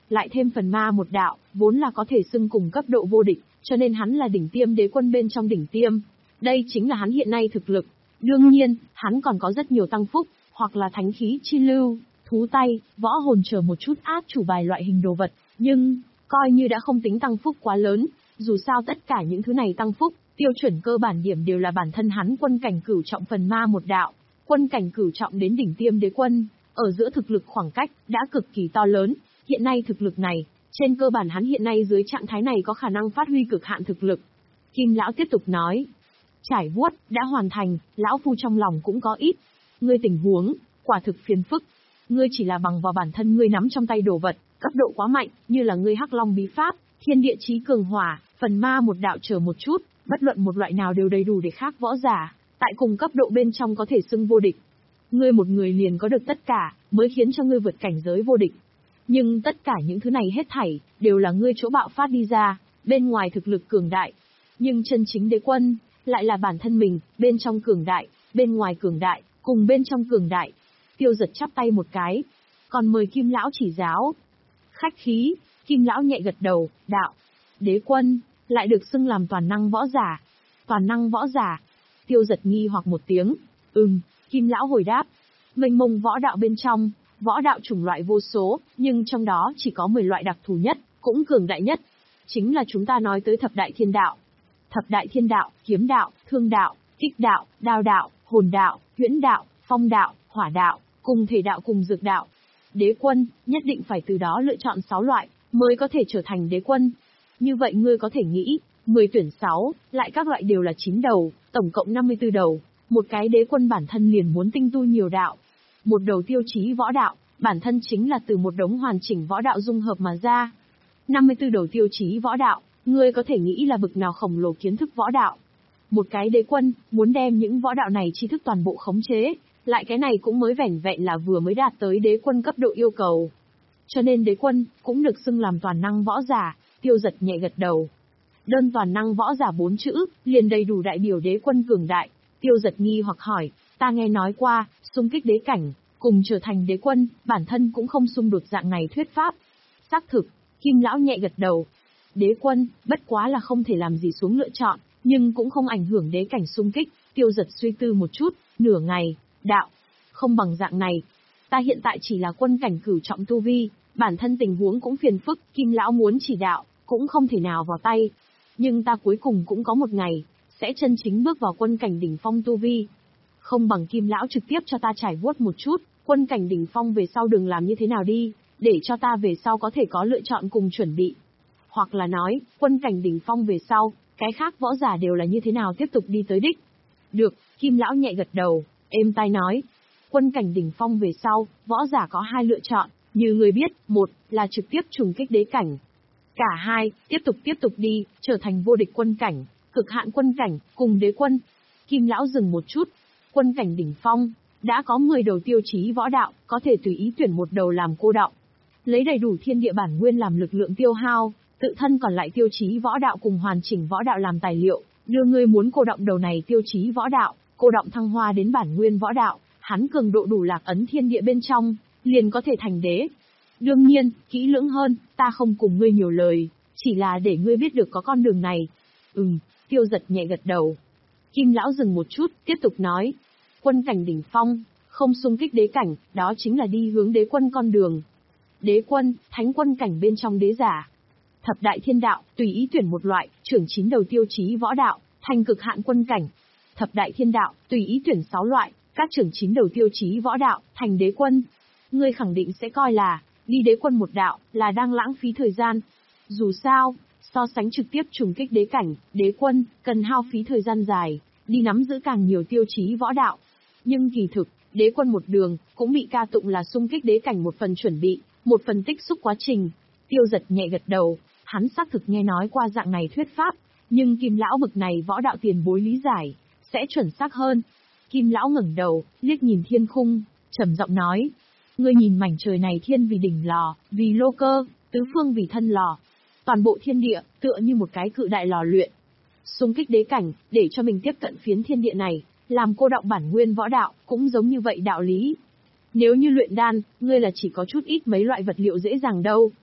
lại thêm phần ma một đạo, vốn là có thể xưng cùng cấp độ vô địch, cho nên hắn là đỉnh tiêm đế quân bên trong đỉnh tiêm. Đây chính là hắn hiện nay thực lực. Đương nhiên, hắn còn có rất nhiều tăng phúc, hoặc là thánh khí chi lưu, thú tay, võ hồn chờ một chút át chủ bài loại hình đồ vật, nhưng, coi như đã không tính tăng phúc quá lớn, dù sao tất cả những thứ này tăng phúc, tiêu chuẩn cơ bản điểm đều là bản thân hắn quân cảnh cửu trọng phần ma một đạo, quân cảnh cửu trọng đến đỉnh tiêm đế quân, ở giữa thực lực khoảng cách, đã cực kỳ to lớn, hiện nay thực lực này, trên cơ bản hắn hiện nay dưới trạng thái này có khả năng phát huy cực hạn thực lực. Kim lão tiếp tục nói, trải vuốt, đã hoàn thành, lão phu trong lòng cũng có ít. Ngươi tình huống, quả thực phiền phức. Ngươi chỉ là bằng vào bản thân ngươi nắm trong tay đồ vật, cấp độ quá mạnh, như là ngươi Hắc Long bí pháp, thiên địa chí cường hỏa, phần ma một đạo chờ một chút, bất luận một loại nào đều đầy đủ để khác võ giả, tại cùng cấp độ bên trong có thể xưng vô địch. Ngươi một người liền có được tất cả, mới khiến cho ngươi vượt cảnh giới vô địch. Nhưng tất cả những thứ này hết thảy, đều là ngươi chỗ bạo phát đi ra, bên ngoài thực lực cường đại. Nhưng chân chính đế quân, lại là bản thân mình, bên trong cường đại, bên ngoài cường đại, cùng bên trong cường đại. Tiêu Giật chắp tay một cái, còn mời Kim lão chỉ giáo. Khách khí, Kim lão nhẹ gật đầu, đạo, đế quân, lại được xưng làm toàn năng võ giả. Toàn năng võ giả. Tiêu Giật nghi hoặc một tiếng, ừm, Kim lão hồi đáp, mênh mông võ đạo bên trong, võ đạo chủng loại vô số, nhưng trong đó chỉ có mười loại đặc thù nhất, cũng cường đại nhất. Chính là chúng ta nói tới thập đại thiên đạo. Thập đại thiên đạo, kiếm đạo, thương đạo, kích đạo, đao đạo, hồn đạo, huyễn đạo, phong đạo, hỏa đạo, cùng thể đạo cùng dược đạo. Đế quân, nhất định phải từ đó lựa chọn sáu loại, mới có thể trở thành đế quân. Như vậy ngươi có thể nghĩ, mười tuyển sáu, lại các loại đều là chín đầu, tổng cộng năm mươi tư đầu. Một cái đế quân bản thân liền muốn tinh tu nhiều đạo. Một đầu tiêu chí võ đạo, bản thân chính là từ một đống hoàn chỉnh võ đạo dung hợp mà ra. năm mươi tư đầu tiêu chí võ đạo, ngươi có thể nghĩ là bực nào khổng lồ kiến thức võ đạo. Một cái đế quân, muốn đem những võ đạo này tri thức toàn bộ khống chế, lại cái này cũng mới vẻn vẹn là vừa mới đạt tới đế quân cấp độ yêu cầu. Cho nên đế quân, cũng được xưng làm toàn năng võ giả, Tiêu Giật nhẹ gật đầu. Đơn toàn năng võ giả bốn chữ, liền đầy đủ đại biểu đế quân cường đại. Tiêu Giật nghi hoặc hỏi, ta nghe nói qua, xung kích đế cảnh, cùng trở thành đế quân, bản thân cũng không xung đột dạng này thuyết pháp. Xác thực, Kim lão nhẹ gật đầu. Đế quân, bất quá là không thể làm gì xuống lựa chọn, nhưng cũng không ảnh hưởng đế cảnh xung kích. Tiêu Giật suy tư một chút, nửa ngày, đạo, không bằng dạng này. Ta hiện tại chỉ là quân cảnh cửu trọng tu vi, bản thân tình huống cũng phiền phức, Kim lão muốn chỉ đạo, cũng không thể nào vào tay. Nhưng ta cuối cùng cũng có một ngày, sẽ chân chính bước vào quân cảnh đỉnh phong tu vi. Không bằng Kim lão trực tiếp cho ta trải vuốt một chút, quân cảnh đỉnh phong về sau đừng làm như thế nào đi, để cho ta về sau có thể có lựa chọn cùng chuẩn bị. Hoặc là nói, quân cảnh đỉnh phong về sau, cái khác võ giả đều là như thế nào tiếp tục đi tới đích. Được, Kim lão nhẹ gật đầu, êm tai nói. Quân cảnh đỉnh phong về sau, võ giả có hai lựa chọn, như người biết, một là trực tiếp trùng kích đế cảnh. Cả hai, tiếp tục tiếp tục đi, trở thành vô địch quân cảnh, cực hạn quân cảnh, cùng đế quân. Kim lão dừng một chút, quân cảnh đỉnh phong, đã có mười đầu tiêu chí võ đạo, có thể tùy ý tuyển một đầu làm cô đọng. Lấy đầy đủ thiên địa bản nguyên làm lực lượng tiêu hao, tự thân còn lại tiêu chí võ đạo cùng hoàn chỉnh võ đạo làm tài liệu, đưa ngươi muốn cô đọng đầu này tiêu chí võ đạo, cô đọng thăng hoa đến bản nguyên võ đạo, hắn cường độ đủ lạc ấn thiên địa bên trong, liền có thể thành đế. Đương nhiên, kỹ lưỡng hơn, ta không cùng ngươi nhiều lời, chỉ là để ngươi biết được có con đường này. Ừm, Tiêu Giật nhẹ gật đầu. Kim lão dừng một chút, tiếp tục nói. Quân cảnh đỉnh phong, không xung kích đế cảnh, đó chính là đi hướng đế quân con đường. Đế quân, thánh quân cảnh bên trong đế giả. Thập đại thiên đạo, tùy ý tuyển một loại, trưởng chín đầu tiêu chí võ đạo, thành cực hạn quân cảnh. Thập đại thiên đạo, tùy ý tuyển sáu loại, các trưởng chín đầu tiêu chí võ đạo, thành đế quân. Ngươi khẳng định sẽ coi là, đi đế quân một đạo, là đang lãng phí thời gian. Dù sao, so sánh trực tiếp trùng kích đế cảnh, đế quân, cần hao phí thời gian dài, đi nắm giữ càng nhiều tiêu chí võ đạo. Nhưng kỳ thực, đế quân một đường, cũng bị ca tụng là xung kích đế cảnh một phần chuẩn bị, một phần tích xúc quá trình. Tiêu Giật nhẹ gật đầu, hắn xác thực nghe nói qua dạng này thuyết pháp, nhưng Kim lão bực này võ đạo tiền bối lý giải, sẽ chuẩn xác hơn. Kim lão ngẩng đầu, liếc nhìn thiên khung, trầm giọng nói, ngươi nhìn mảnh trời này thiên vì đỉnh lò, vì lô cơ, tứ phương vì thân lò. Toàn bộ thiên địa, tựa như một cái cự đại lò luyện. Xung kích đế cảnh, để cho mình tiếp cận phiến thiên địa này, làm cô đọng bản nguyên võ đạo, cũng giống như vậy đạo lý. Nếu như luyện đan, ngươi là chỉ có chút ít mấy loại vật liệu dễ dàng đâu.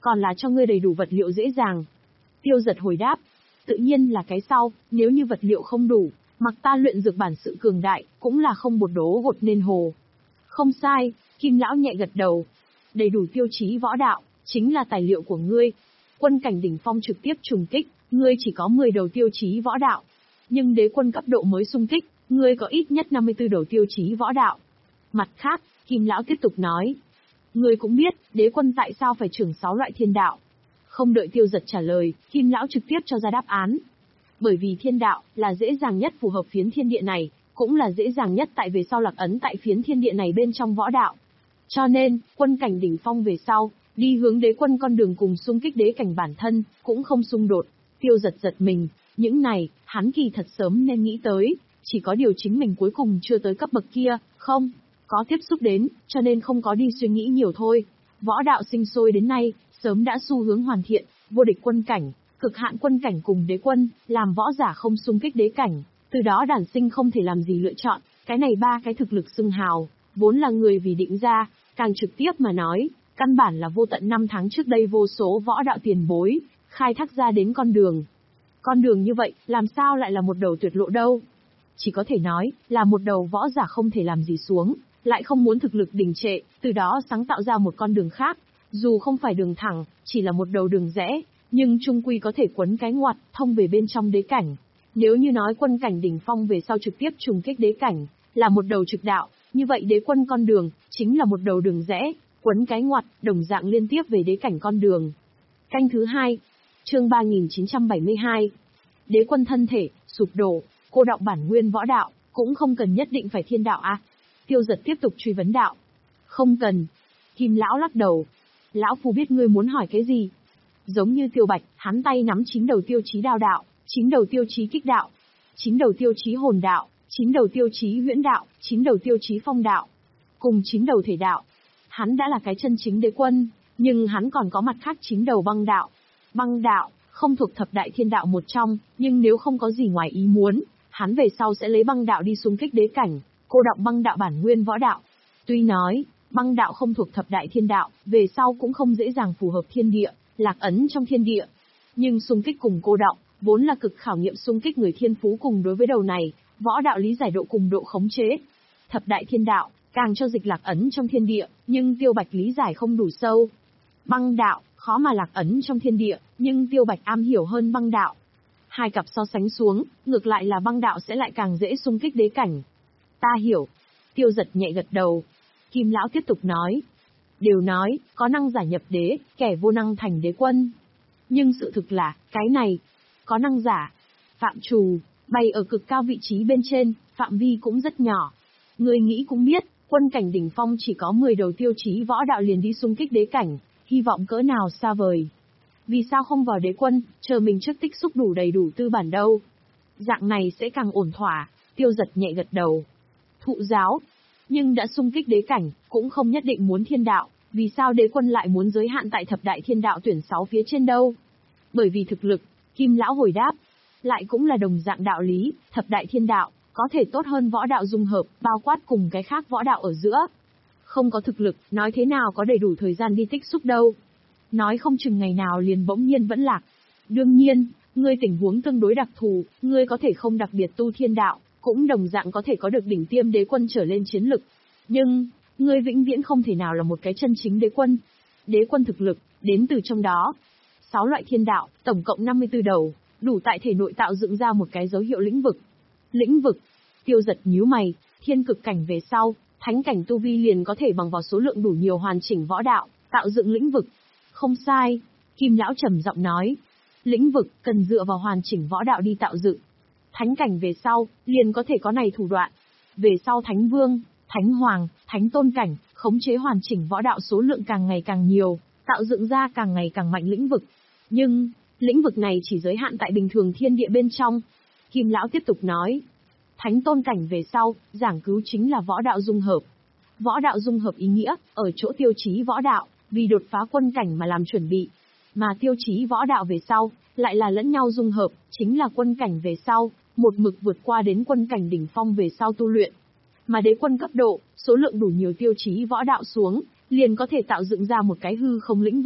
còn là cho ngươi đầy đủ vật liệu dễ dàng. Tiêu Giật hồi đáp, tự nhiên là cái sau, nếu như vật liệu không đủ, mặc ta luyện dược bản sự cường đại, cũng là không bột đố gột nên hồ. Không sai, Kim lão nhẹ gật đầu. Đầy đủ tiêu chí võ đạo, chính là tài liệu của ngươi. Quân cảnh đỉnh phong trực tiếp trùng kích, ngươi chỉ có mười đầu tiêu chí võ đạo. Nhưng đế quân cấp độ mới xung kích, ngươi có ít nhất năm mươi tư đầu tiêu chí võ đạo. Mặt khác, Kim lão tiếp tục nói. Ngươi cũng biết, đế quân tại sao phải trưởng sáu loại thiên đạo. Không đợi Tiêu Giật trả lời, Kim lão trực tiếp cho ra đáp án. Bởi vì thiên đạo là dễ dàng nhất phù hợp phiến thiên địa này, cũng là dễ dàng nhất tại về sau lạc ấn tại phiến thiên địa này bên trong võ đạo. Cho nên, quân cảnh đỉnh phong về sau, đi hướng đế quân con đường cùng xung kích đế cảnh bản thân, cũng không xung đột. Tiêu Giật giật mình, những này, hắn kỳ thật sớm nên nghĩ tới, chỉ có điều chính mình cuối cùng chưa tới cấp bậc kia, không, có tiếp xúc đến, cho nên không có đi suy nghĩ nhiều thôi. Võ đạo sinh sôi đến nay, sớm đã xu hướng hoàn thiện, vô địch quân cảnh, cực hạn quân cảnh cùng đế quân, làm võ giả không xung kích đế cảnh, từ đó đản sinh không thể làm gì lựa chọn, cái này ba cái thực lực xưng hào, vốn là người vì định ra, càng trực tiếp mà nói, căn bản là vô tận năm tháng trước đây vô số võ đạo tiền bối, khai thác ra đến con đường. Con đường như vậy, làm sao lại là một đầu tuyệt lộ đâu? Chỉ có thể nói, là một đầu võ giả không thể làm gì xuống, lại không muốn thực lực đình trệ, từ đó sáng tạo ra một con đường khác, dù không phải đường thẳng, chỉ là một đầu đường rẽ, nhưng trung quy có thể quấn cái ngoặt, thông về bên trong đế cảnh. Nếu như nói quân cảnh đỉnh phong về sau trực tiếp trùng kích đế cảnh, là một đầu trực đạo, như vậy đế quân con đường, chính là một đầu đường rẽ, quấn cái ngoặt, đồng dạng liên tiếp về đế cảnh con đường. Canh thứ hai, chương ba nghìn chín trăm bảy mươi hai. Đế quân thân thể, sụp đổ, cô đọng bản nguyên võ đạo, cũng không cần nhất định phải thiên đạo à? Tiêu Giật tiếp tục truy vấn đạo. Không cần. Kim lão lắc đầu. Lão phu biết ngươi muốn hỏi cái gì. Giống như Tiêu Bạch, hắn tay nắm chín đầu tiêu chí đao đạo, chín đầu tiêu chí kích đạo, chín đầu tiêu chí hồn đạo, chín đầu tiêu chí huyễn đạo, chín đầu tiêu chí phong đạo, cùng chín đầu thể đạo. Hắn đã là cái chân chính đế quân, nhưng hắn còn có mặt khác chín đầu băng đạo. Băng đạo, không thuộc thập đại thiên đạo một trong, nhưng nếu không có gì ngoài ý muốn, hắn về sau sẽ lấy băng đạo đi xung kích đế cảnh, cô đọng băng đạo bản nguyên võ đạo. Tuy nói, băng đạo không thuộc thập đại thiên đạo, về sau cũng không dễ dàng phù hợp thiên địa, lạc ấn trong thiên địa. Nhưng xung kích cùng cô đọng, vốn là cực khảo nghiệm xung kích người thiên phú cùng đối với đầu này, võ đạo lý giải độ cùng độ khống chế. Thập đại thiên đạo, càng cho dịch lạc ấn trong thiên địa, nhưng Tiêu Bạch lý giải không đủ sâu. Băng đạo, khó mà lạc ấn trong thiên địa, nhưng Tiêu Bạch am hiểu hơn băng đạo. Hai cặp so sánh xuống, ngược lại là băng đạo sẽ lại càng dễ xung kích đế cảnh. Ta hiểu. Tiêu Giật nhẹ gật đầu. Kim lão tiếp tục nói. Đều nói, có năng giả nhập đế, kẻ vô năng thành đế quân. Nhưng sự thực là, cái này, có năng giả, phạm trù, bày ở cực cao vị trí bên trên, phạm vi cũng rất nhỏ. Người nghĩ cũng biết, quân cảnh đỉnh phong chỉ có mười đầu tiêu chí võ đạo liền đi xung kích đế cảnh, hy vọng cỡ nào xa vời. Vì sao không vào đế quân, chờ mình trước tích xúc đủ đầy đủ tư bản đâu? Dạng này sẽ càng ổn thỏa. Tiêu Giật nhẹ gật đầu. Thụ giáo, nhưng đã xung kích đế cảnh, cũng không nhất định muốn thiên đạo, vì sao đế quân lại muốn giới hạn tại thập đại thiên đạo tuyển sáu phía trên đâu? Bởi vì thực lực, Kim lão hồi đáp, lại cũng là đồng dạng đạo lý, thập đại thiên đạo, có thể tốt hơn võ đạo dung hợp, bao quát cùng cái khác võ đạo ở giữa. Không có thực lực, nói thế nào có đầy đủ thời gian đi tích xúc đâu. Nói không chừng ngày nào liền bỗng nhiên vẫn lạc. Đương nhiên, ngươi tình huống tương đối đặc thù, ngươi có thể không đặc biệt tu thiên đạo, cũng đồng dạng có thể có được đỉnh tiêm đế quân trở lên chiến lực. Nhưng, ngươi vĩnh viễn không thể nào là một cái chân chính đế quân. Đế quân thực lực, đến từ trong đó. Sáu loại thiên đạo, tổng cộng năm mươi tư đầu, đủ tại thể nội tạo dựng ra một cái dấu hiệu lĩnh vực. Lĩnh vực, Tiêu Giật nhíu mày, thiên cực cảnh về sau, thánh cảnh tu vi liền có thể bằng vào số lượng đủ nhiều hoàn chỉnh võ đạo, tạo dựng lĩnh vực. Không sai, Kim lão trầm giọng nói. Lĩnh vực, cần dựa vào hoàn chỉnh võ đạo đi tạo dựng. Thánh cảnh về sau, liền có thể có này thủ đoạn. Về sau thánh vương, thánh hoàng, thánh tôn cảnh, khống chế hoàn chỉnh võ đạo số lượng càng ngày càng nhiều, tạo dựng ra càng ngày càng mạnh lĩnh vực. Nhưng, lĩnh vực này chỉ giới hạn tại bình thường thiên địa bên trong. Kim lão tiếp tục nói. Thánh tôn cảnh về sau, giảng cứu chính là võ đạo dung hợp. Võ đạo dung hợp ý nghĩa, ở chỗ tiêu chí võ đạo, vì đột phá quân cảnh mà làm chuẩn bị. Mà tiêu chí võ đạo về sau, lại là lẫn nhau dung hợp, chính là quân cảnh về sau, một mực vượt qua đến quân cảnh đỉnh phong về sau tu luyện. Mà đế quân cấp độ, số lượng đủ nhiều tiêu chí võ đạo xuống, liền có thể tạo dựng ra một cái hư không lĩnh vực.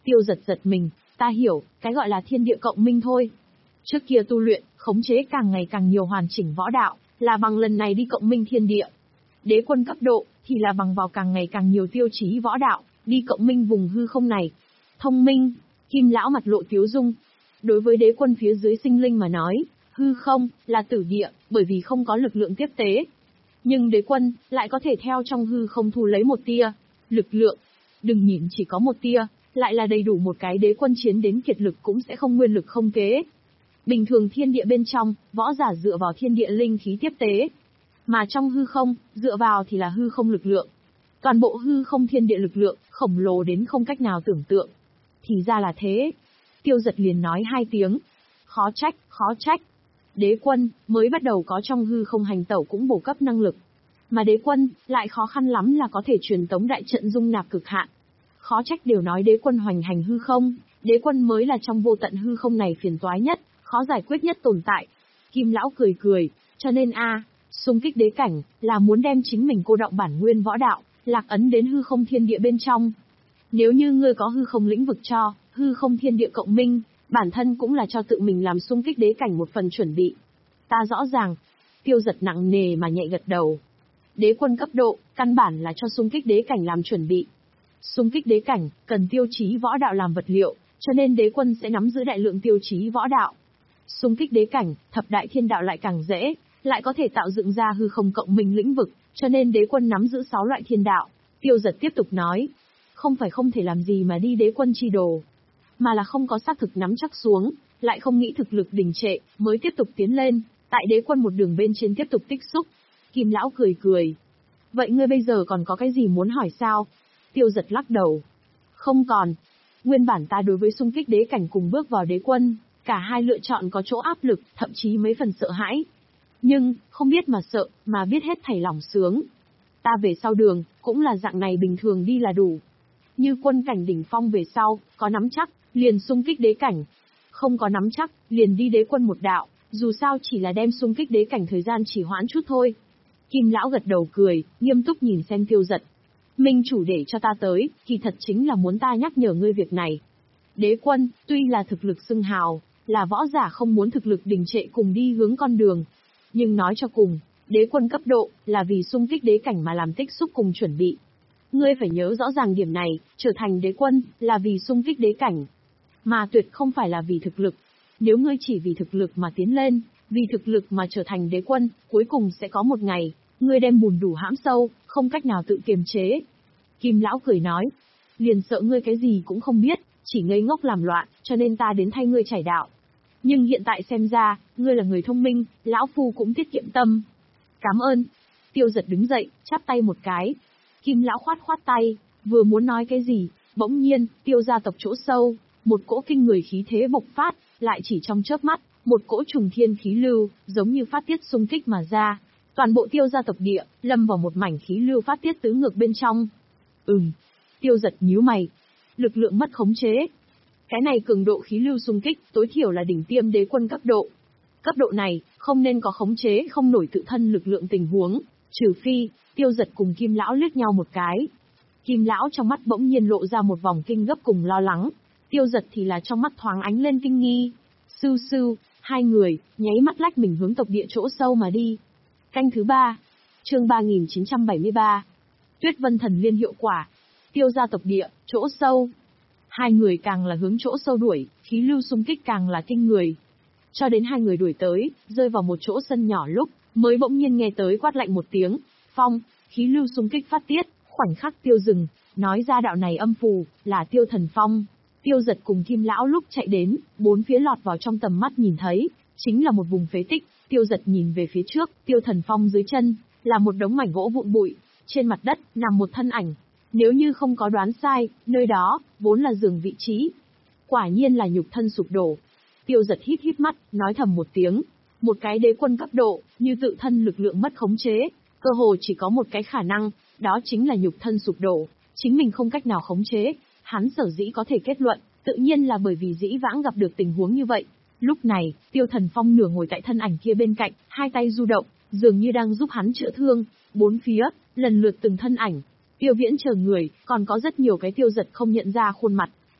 Tiêu giật giật mình, ta hiểu, cái gọi là thiên địa cộng minh thôi. Trước kia tu luyện, khống chế càng ngày càng nhiều hoàn chỉnh võ đạo, là bằng lần này đi cộng minh thiên địa. Đế quân cấp độ, thì là bằng vào càng ngày càng nhiều tiêu chí võ đạo, đi cộng minh vùng hư không này. Thông minh, Kim lão mặt lộ tiếu dung. Đối với đế quân phía dưới sinh linh mà nói, hư không, là tử địa, bởi vì không có lực lượng tiếp tế. Nhưng đế quân, lại có thể theo trong hư không thu lấy một tia, lực lượng. Đừng nhìn chỉ có một tia, lại là đầy đủ một cái đế quân chiến đến kiệt lực cũng sẽ không nguyên lực không kế. Bình thường thiên địa bên trong, võ giả dựa vào thiên địa linh khí tiếp tế. Mà trong hư không, dựa vào thì là hư không lực lượng. Toàn bộ hư không thiên địa lực lượng, khổng lồ đến không cách nào tưởng tượng. Thì ra là thế. Tiêu giật liền nói hai tiếng. Khó trách, khó trách. Đế quân, mới bắt đầu có trong hư không hành tẩu cũng bổ cấp năng lực. Mà đế quân, lại khó khăn lắm là có thể truyền tống đại trận dung nạp cực hạn. Khó trách đều nói đế quân hoành hành hư không, đế quân mới là trong vô tận hư không này phiền toái nhất, khó giải quyết nhất tồn tại. Kim lão cười cười, cho nên a, xung kích đế cảnh, là muốn đem chính mình cô động bản nguyên võ đạo, lạc ấn đến hư không thiên địa bên trong. Nếu như ngươi có hư không lĩnh vực cho, hư không thiên địa cộng minh, bản thân cũng là cho tự mình làm xung kích đế cảnh một phần chuẩn bị. Ta rõ ràng. Tiêu giật nặng nề mà nhẹ gật đầu. Đế quân cấp độ, căn bản là cho xung kích đế cảnh làm chuẩn bị. Xung kích đế cảnh, cần tiêu chí võ đạo làm vật liệu, cho nên đế quân sẽ nắm giữ đại lượng tiêu chí võ đạo. Xung kích đế cảnh, thập đại thiên đạo lại càng dễ, lại có thể tạo dựng ra hư không cộng minh lĩnh vực, cho nên đế quân nắm giữ sáu loại thiên đạo. Tiêu giật tiếp tục nói, không phải không thể làm gì mà đi đế quân chi đồ, mà là không có xác thực nắm chắc xuống, lại không nghĩ thực lực đình trệ, mới tiếp tục tiến lên, tại đế quân một đường bên trên tiếp tục tích xúc. Kim lão cười cười. Vậy ngươi bây giờ còn có cái gì muốn hỏi sao? Tiêu giật lắc đầu. Không còn. Nguyên bản ta đối với xung kích đế cảnh cùng bước vào đế quân, cả hai lựa chọn có chỗ áp lực, thậm chí mấy phần sợ hãi. Nhưng, không biết mà sợ, mà biết hết thảy lòng sướng. Ta về sau đường, cũng là dạng này bình thường đi là đủ. Như quân cảnh đỉnh phong về sau, có nắm chắc, liền xung kích đế cảnh. Không có nắm chắc, liền đi đế quân một đạo, dù sao chỉ là đem xung kích đế cảnh thời gian chỉ hoãn chút thôi. Kim lão gật đầu cười, nghiêm túc nhìn xem Tiêu giật. Minh chủ để cho ta tới, thì thật chính là muốn ta nhắc nhở ngươi việc này. Đế quân, tuy là thực lực xưng hào, là võ giả không muốn thực lực đình trệ cùng đi hướng con đường. Nhưng nói cho cùng, đế quân cấp độ, là vì xung kích đế cảnh mà làm tích xúc cùng chuẩn bị. Ngươi phải nhớ rõ ràng điểm này, trở thành đế quân, là vì xung kích đế cảnh. Mà tuyệt không phải là vì thực lực. Nếu ngươi chỉ vì thực lực mà tiến lên, vì thực lực mà trở thành đế quân, cuối cùng sẽ có một ngày, ngươi đem bùn đủ hãm sâu, không cách nào tự kiềm chế. Kim lão cười nói, liền sợ ngươi cái gì cũng không biết, chỉ ngây ngốc làm loạn, cho nên ta đến thay ngươi trải đạo. Nhưng hiện tại xem ra, ngươi là người thông minh, lão phu cũng tiết kiệm tâm. Cảm ơn. Tiêu giật đứng dậy, chắp tay một cái. Kim lão khoát khoát tay, vừa muốn nói cái gì, bỗng nhiên, Tiêu gia tộc chỗ sâu, một cỗ kinh người khí thế bộc phát, lại chỉ trong chớp mắt, một cỗ trùng thiên khí lưu, giống như phát tiết xung kích mà ra. Toàn bộ Tiêu gia tộc địa, lâm vào một mảnh khí lưu phát tiết tứ ngược bên trong. Ừm. Tiêu giật nhíu mày. Lực lượng mất khống chế. Cái này cường độ khí lưu xung kích, tối thiểu là đỉnh tiêm đế quân cấp độ. Cấp độ này, không nên có khống chế không nổi tự thân lực lượng tình huống, trừ phi, Tiêu giật cùng Kim lão liếc nhau một cái. Kim lão trong mắt bỗng nhiên lộ ra một vòng kinh gấp cùng lo lắng. Tiêu giật thì là trong mắt thoáng ánh lên kinh nghi. Sưu sưu, hai người, nháy mắt lách mình hướng tộc địa chỗ sâu mà đi. Canh thứ ba. Chương ba nghìn chín trăm bảy mươi ba. Tuyết Vân Thần Liên hiệu quả. Tiêu gia tộc địa, chỗ sâu. Hai người càng là hướng chỗ sâu đuổi, khí lưu xung kích càng là kinh người. Cho đến hai người đuổi tới, rơi vào một chỗ sân nhỏ lúc, mới bỗng nhiên nghe tới quát lạnh một tiếng, phong, khí lưu xung kích phát tiết, khoảnh khắc tiêu dừng, nói ra đạo này âm phù, là Tiêu Thần Phong. Tiêu giật cùng Kim lão lúc chạy đến, bốn phía lọt vào trong tầm mắt nhìn thấy, chính là một vùng phế tích. Tiêu giật nhìn về phía trước, Tiêu Thần Phong dưới chân, là một đống mảnh gỗ vụn bụi, trên mặt đất, nằm một thân ảnh. Nếu như không có đoán sai, nơi đó, vốn là giường vị trí. Quả nhiên là nhục thân sụp đổ. Tiêu giật híp híp mắt, nói thầm một tiếng. Một cái đế quân cấp độ, như tự thân lực lượng mất khống chế, cơ hồ chỉ có một cái khả năng, đó chính là nhục thân sụp đổ, chính mình không cách nào khống chế. Hắn sở dĩ có thể kết luận, tự nhiên là bởi vì dĩ vãng gặp được tình huống như vậy. Lúc này, Tiêu Thần Phong nửa ngồi tại thân ảnh kia bên cạnh, hai tay du động, dường như đang giúp hắn chữa thương. Bốn phía, lần lượt từng thân ảnh. Tiêu Viễn chờ người, còn có rất nhiều cái Tiêu giật không nhận ra khuôn mặt.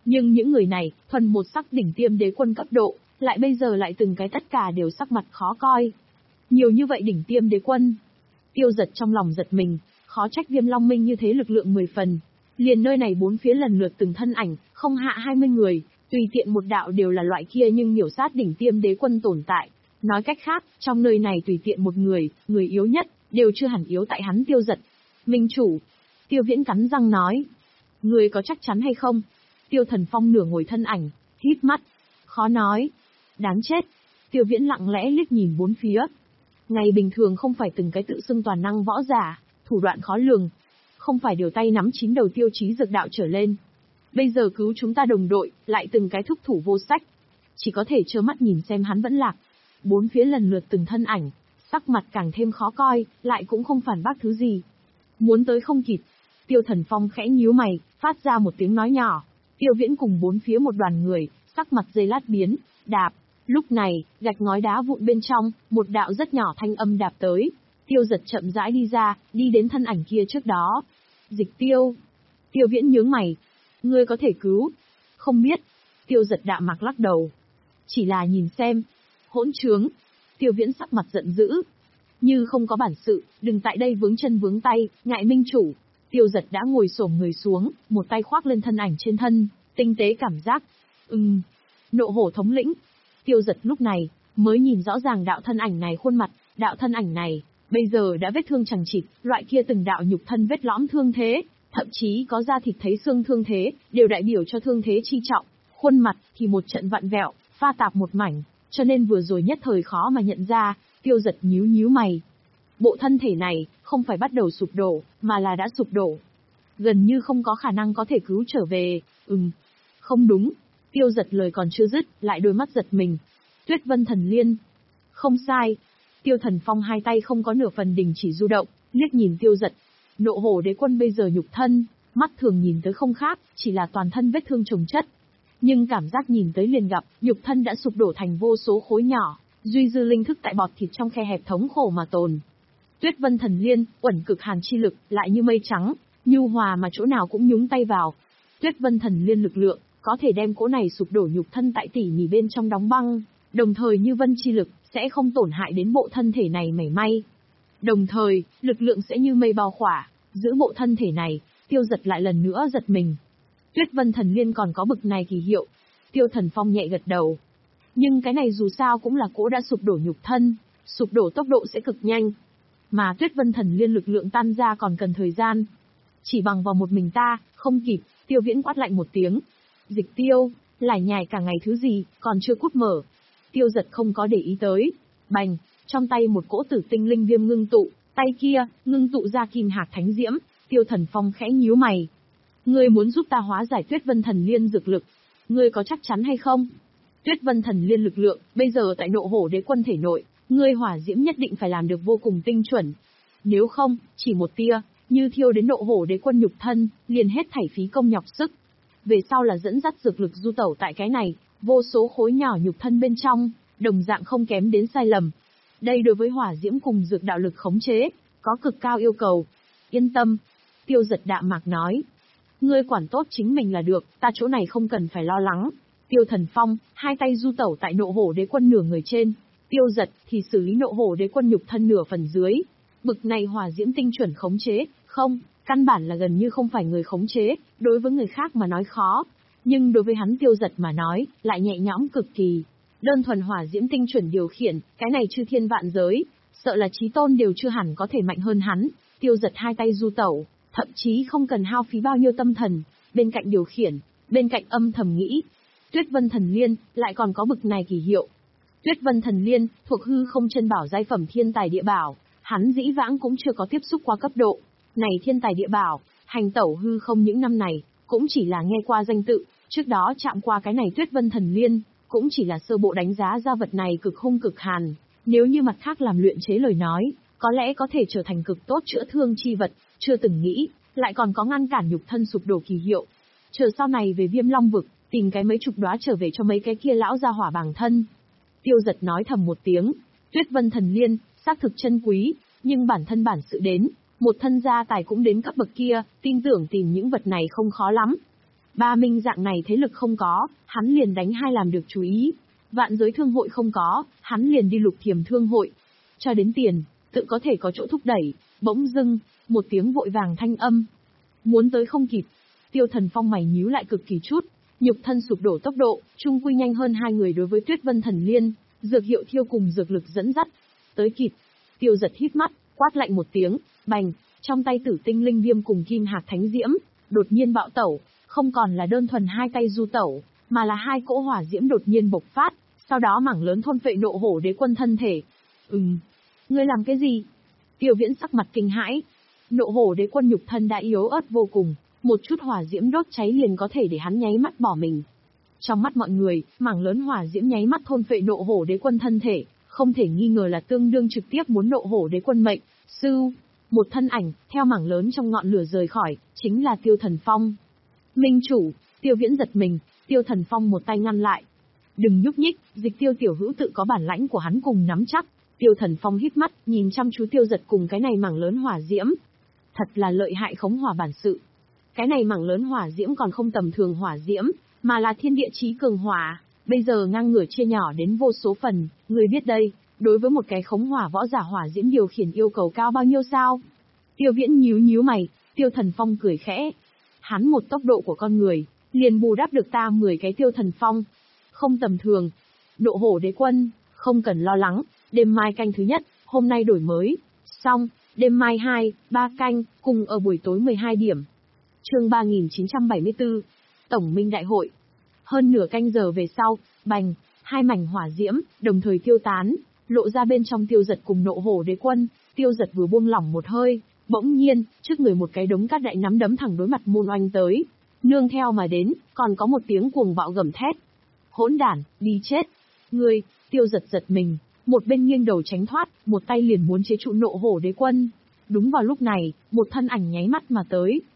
Nhưng những người này, thuần một sắc đỉnh tiêm đế quân cấp độ, lại bây giờ lại từng cái tất cả đều sắc mặt khó coi. Nhiều như vậy đỉnh tiêm đế quân. Tiêu Giật trong lòng giật mình, khó trách Viêm Long Minh như thế lực lượng mười phần. Liền nơi này bốn phía lần lượt từng thân ảnh, không hạ hai mươi người, tùy tiện một đạo đều là loại kia nhưng miểu sát đỉnh tiêm đế quân tồn tại. Nói cách khác, trong nơi này tùy tiện một người, người yếu nhất, đều chưa hẳn yếu tại hắn Tiêu Giật. Minh chủ. Tiêu Viễn cắn răng nói. Người có chắc chắn hay không? Tiêu Thần Phong nửa ngồi thân ảnh, híp mắt. Khó nói. Đáng chết. Tiêu Viễn lặng lẽ liếc nhìn bốn phía. Ngày bình thường không phải từng cái tự xưng toàn năng võ giả, thủ đoạn khó lường. Không phải điều tay nắm chín đầu tiêu chí dược đạo trở lên. Bây giờ cứu chúng ta đồng đội, lại từng cái thúc thủ vô sách. Chỉ có thể trơ mắt nhìn xem hắn vẫn lạc. Bốn phía lần lượt từng thân ảnh, sắc mặt càng thêm khó coi, lại cũng không phản bác thứ gì. Muốn tới không kịp. Tiêu Thần Phong khẽ nhíu mày, phát ra một tiếng nói nhỏ. Tiêu Viễn cùng bốn phía một đoàn người, sắc mặt giây lát biến, đạp. Lúc này, gạch ngói đá vụn bên trong, một đạo rất nhỏ thanh âm đạp tới. Tiêu Giật chậm rãi đi ra, đi đến thân ảnh kia trước đó. Dịch Tiêu. Tiêu Viễn nhướng mày. Ngươi có thể cứu? Không biết. Tiêu Giật đạm mạc lắc đầu. Chỉ là nhìn xem. Hỗn trướng. Tiêu Viễn sắc mặt giận dữ. Như không có bản sự, đừng tại đây vướng chân vướng tay, ngại minh chủ. Tiêu Giật đã ngồi xổm người xuống, một tay khoác lên thân ảnh trên thân, tinh tế cảm giác. Ừm. Nộ hổ thống lĩnh. Tiêu Giật lúc này, mới nhìn rõ ràng đạo thân ảnh này khuôn mặt, đạo thân ảnh này, bây giờ đã vết thương chằng chịt, loại kia từng đạo nhục thân vết lõm thương thế, thậm chí có da thịt thấy xương thương thế, đều đại biểu cho thương thế chi trọng, khuôn mặt thì một trận vặn vẹo, pha tạp một mảnh, cho nên vừa rồi nhất thời khó mà nhận ra. Tiêu Giật nhíu nhíu mày. Bộ thân thể này, không phải bắt đầu sụp đổ, mà là đã sụp đổ. Gần như không có khả năng có thể cứu trở về. Ừm, không đúng. Tiêu Giật lời còn chưa dứt, lại đôi mắt giật mình. Tuyết Vân Thần Liên. Không sai. Tiêu Thần Phong hai tay không có nửa phần đình chỉ du động, liếc nhìn Tiêu Giật. Nộ hổ đế quân bây giờ nhục thân, mắt thường nhìn tới không khác, chỉ là toàn thân vết thương chồng chất. Nhưng cảm giác nhìn tới liền gặp, nhục thân đã sụp đổ thành vô số khối nhỏ, duy dư linh thức tại bọt thịt trong khe hẹp thống khổ mà tồn. Tuyết Vân Thần Liên, uẩn cực hàn chi lực, lại như mây trắng, nhu hòa mà chỗ nào cũng nhúng tay vào. Tuyết Vân Thần Liên lực lượng, có thể đem cỗ này sụp đổ nhục thân tại tỉ mỉ bên trong đóng băng, đồng thời như vân chi lực, sẽ không tổn hại đến bộ thân thể này mảy may. Đồng thời, lực lượng sẽ như mây bao khỏa, giữ bộ thân thể này. Tiêu Giật lại lần nữa giật mình. Tuyết Vân Thần Liên còn có bực này kỳ hiệu. Tiêu Thần Phong nhẹ gật đầu. Nhưng cái này dù sao cũng là cỗ đã sụp đổ nhục thân, sụp đổ tốc độ sẽ cực nhanh. Mà Tuyết Vân Thần Liên lực lượng tan ra còn cần thời gian. Chỉ bằng vào một mình ta, không kịp. Tiêu Viễn quát lạnh một tiếng. Dịch Tiêu, lải nhải cả ngày thứ gì, còn chưa cút mở. Tiêu Giật không có để ý tới. Bành, trong tay một cỗ tử tinh linh viêm ngưng tụ, tay kia, ngưng tụ ra kim hạt thánh diễm. Tiêu Thần Phong khẽ nhíu mày. Ngươi muốn giúp ta hóa giải Tuyết Vân Thần Liên dược lực, ngươi có chắc chắn hay không? Tuyết Vân Thần Liên lực lượng, bây giờ tại nộ hổ đế quân thể nội, ngươi hỏa diễm nhất định phải làm được vô cùng tinh chuẩn. Nếu không, chỉ một tia, như thiêu đến nộ hổ đế quân nhục thân, liền hết thảy phí công nhọc sức. Về sau là dẫn dắt dược lực du tẩu tại cái này, vô số khối nhỏ nhục thân bên trong, đồng dạng không kém đến sai lầm. Đây đối với hỏa diễm cùng dược đạo lực khống chế, có cực cao yêu cầu. Yên tâm. Tiêu Giật đạm mạc nói. Ngươi quản tốt chính mình là được, ta chỗ này không cần phải lo lắng. Tiêu Thần Phong, hai tay du tẩu tại nộ hổ đế quân nửa người trên. Tiêu Giật thì xử lý nộ hổ đế quân nhục thân nửa phần dưới. Bực này hỏa diễm tinh chuẩn khống chế, không, căn bản là gần như không phải người khống chế, đối với người khác mà nói khó. Nhưng đối với hắn Tiêu Giật mà nói, lại nhẹ nhõm cực kỳ. Đơn thuần hỏa diễm tinh chuẩn điều khiển, cái này chư thiên vạn giới, sợ là chí tôn đều chưa hẳn có thể mạnh hơn hắn. Tiêu Giật hai tay du tẩu, thậm chí không cần hao phí bao nhiêu tâm thần, bên cạnh điều khiển, bên cạnh âm thầm nghĩ. Tuyết Vân Thần Liên, lại còn có bực này kỳ hiệu. Tuyết Vân Thần Liên, thuộc hư không chân bảo giai phẩm thiên tài địa bảo, hắn dĩ vãng cũng chưa có tiếp xúc qua cấp độ. Này thiên tài địa bảo, hành tẩu hư không những năm này, cũng chỉ là nghe qua danh tự, trước đó chạm qua cái này Tuyết Vân Thần Liên, cũng chỉ là sơ bộ đánh giá ra vật này cực hung cực hàn. Nếu như mặt khác làm luyện chế lời nói, có lẽ có thể trở thành cực tốt chữa thương chi vật, chưa từng nghĩ, lại còn có ngăn cản nhục thân sụp đổ kỳ hiệu. Chờ sau này về Viêm Long vực, tìm cái mấy chục đóa trở về cho mấy cái kia lão gia hỏa bàng thân. Tiêu Giật nói thầm một tiếng, Tuyết Vân Thần Liên, xác thực chân quý, nhưng bản thân bản sự đến, một thân gia tài cũng đến cấp bậc kia, tin tưởng tìm những vật này không khó lắm. Ba minh dạng này thế lực không có, hắn liền đánh hai làm được chú ý. Vạn giới thương hội không có, hắn liền đi lục thiềm thương hội. Cho đến tiền, tự có thể có chỗ thúc đẩy, bỗng dưng, một tiếng vội vàng thanh âm. Muốn tới không kịp. Tiêu Thần Phong mày nhíu lại cực kỳ chút, nhục thân sụp đổ tốc độ, trung quy nhanh hơn hai người đối với Tuyết Vân Thần Liên, dược hiệu thiêu cùng dược lực dẫn dắt. Tới kịp. Tiêu Giật hít mắt, quát lạnh một tiếng, bành, trong tay Tử Tinh Linh Viêm cùng Kim Hạc Thánh Diễm, đột nhiên bạo tẩu, không còn là đơn thuần hai tay du tẩu, mà là hai cỗ hỏa diễm đột nhiên bộc phát, sau đó mảng lớn thôn phệ Nộ Hổ Đế Quân thân thể. Ừm, ngươi làm cái gì? Tiêu Viễn sắc mặt kinh hãi. Nộ Hổ Đế Quân nhục thân đã yếu ớt vô cùng, một chút hỏa diễm đốt cháy liền có thể để hắn nháy mắt bỏ mình. Trong mắt mọi người, mảng lớn hỏa diễm nháy mắt thôn phệ Nộ Hổ Đế Quân thân thể, không thể nghi ngờ là tương đương trực tiếp muốn Nộ Hổ Đế Quân mệnh. Sư, một thân ảnh, theo mảng lớn trong ngọn lửa rời khỏi, chính là Tiêu Thần Phong. Minh chủ, Tiêu Viễn giật mình, Tiêu Thần Phong một tay ngăn lại. Đừng nhúc nhích, Dịch Tiêu tiểu hữu tự có bản lãnh của hắn cùng nắm chắc. Tiêu Thần Phong hít mắt, nhìn chăm chú Tiêu Giật cùng cái này mảng lớn hỏa diễm. Thật là lợi hại khống hỏa bản sự. Cái này mảng lớn hỏa diễm còn không tầm thường hỏa diễm, mà là thiên địa chí cường hỏa, bây giờ ngang ngửa chia nhỏ đến vô số phần, người biết đây, đối với một cái khống hỏa võ giả hỏa diễm điều khiển yêu cầu cao bao nhiêu sao? Tiêu Viễn nhíu nhíu mày, Tiêu Thần Phong cười khẽ. Hắn một tốc độ của con người, liền bù đắp được ta mười cái Tiêu Thần Phong. Không tầm thường. Nộ Hổ Đế Quân, không cần lo lắng, đêm mai canh thứ nhất, hôm nay đổi mới. Xong, đêm mai hai, ba canh, cùng ở buổi tối mười hai điểm. Chương ba nghìn chín trăm bảy mươi tư, Tổng Minh Đại hội. Hơn nửa canh giờ về sau, bành, hai mảnh hỏa diễm, đồng thời tiêu tán, lộ ra bên trong Tiêu Giật cùng Nộ Hổ Đế Quân. Tiêu Giật vừa buông lỏng một hơi, bỗng nhiên, trước người một cái đống cát đại nắm đấm thẳng đối mặt môn oanh tới. Nương theo mà đến, còn có một tiếng cuồng bạo gầm thét. Hỗn đản, đi chết. Ngươi, Tiêu Giật giật mình, một bên nghiêng đầu tránh thoát, một tay liền muốn chế trụ Nộ Hổ Đế Quân. Đúng vào lúc này, một thân ảnh nháy mắt mà tới,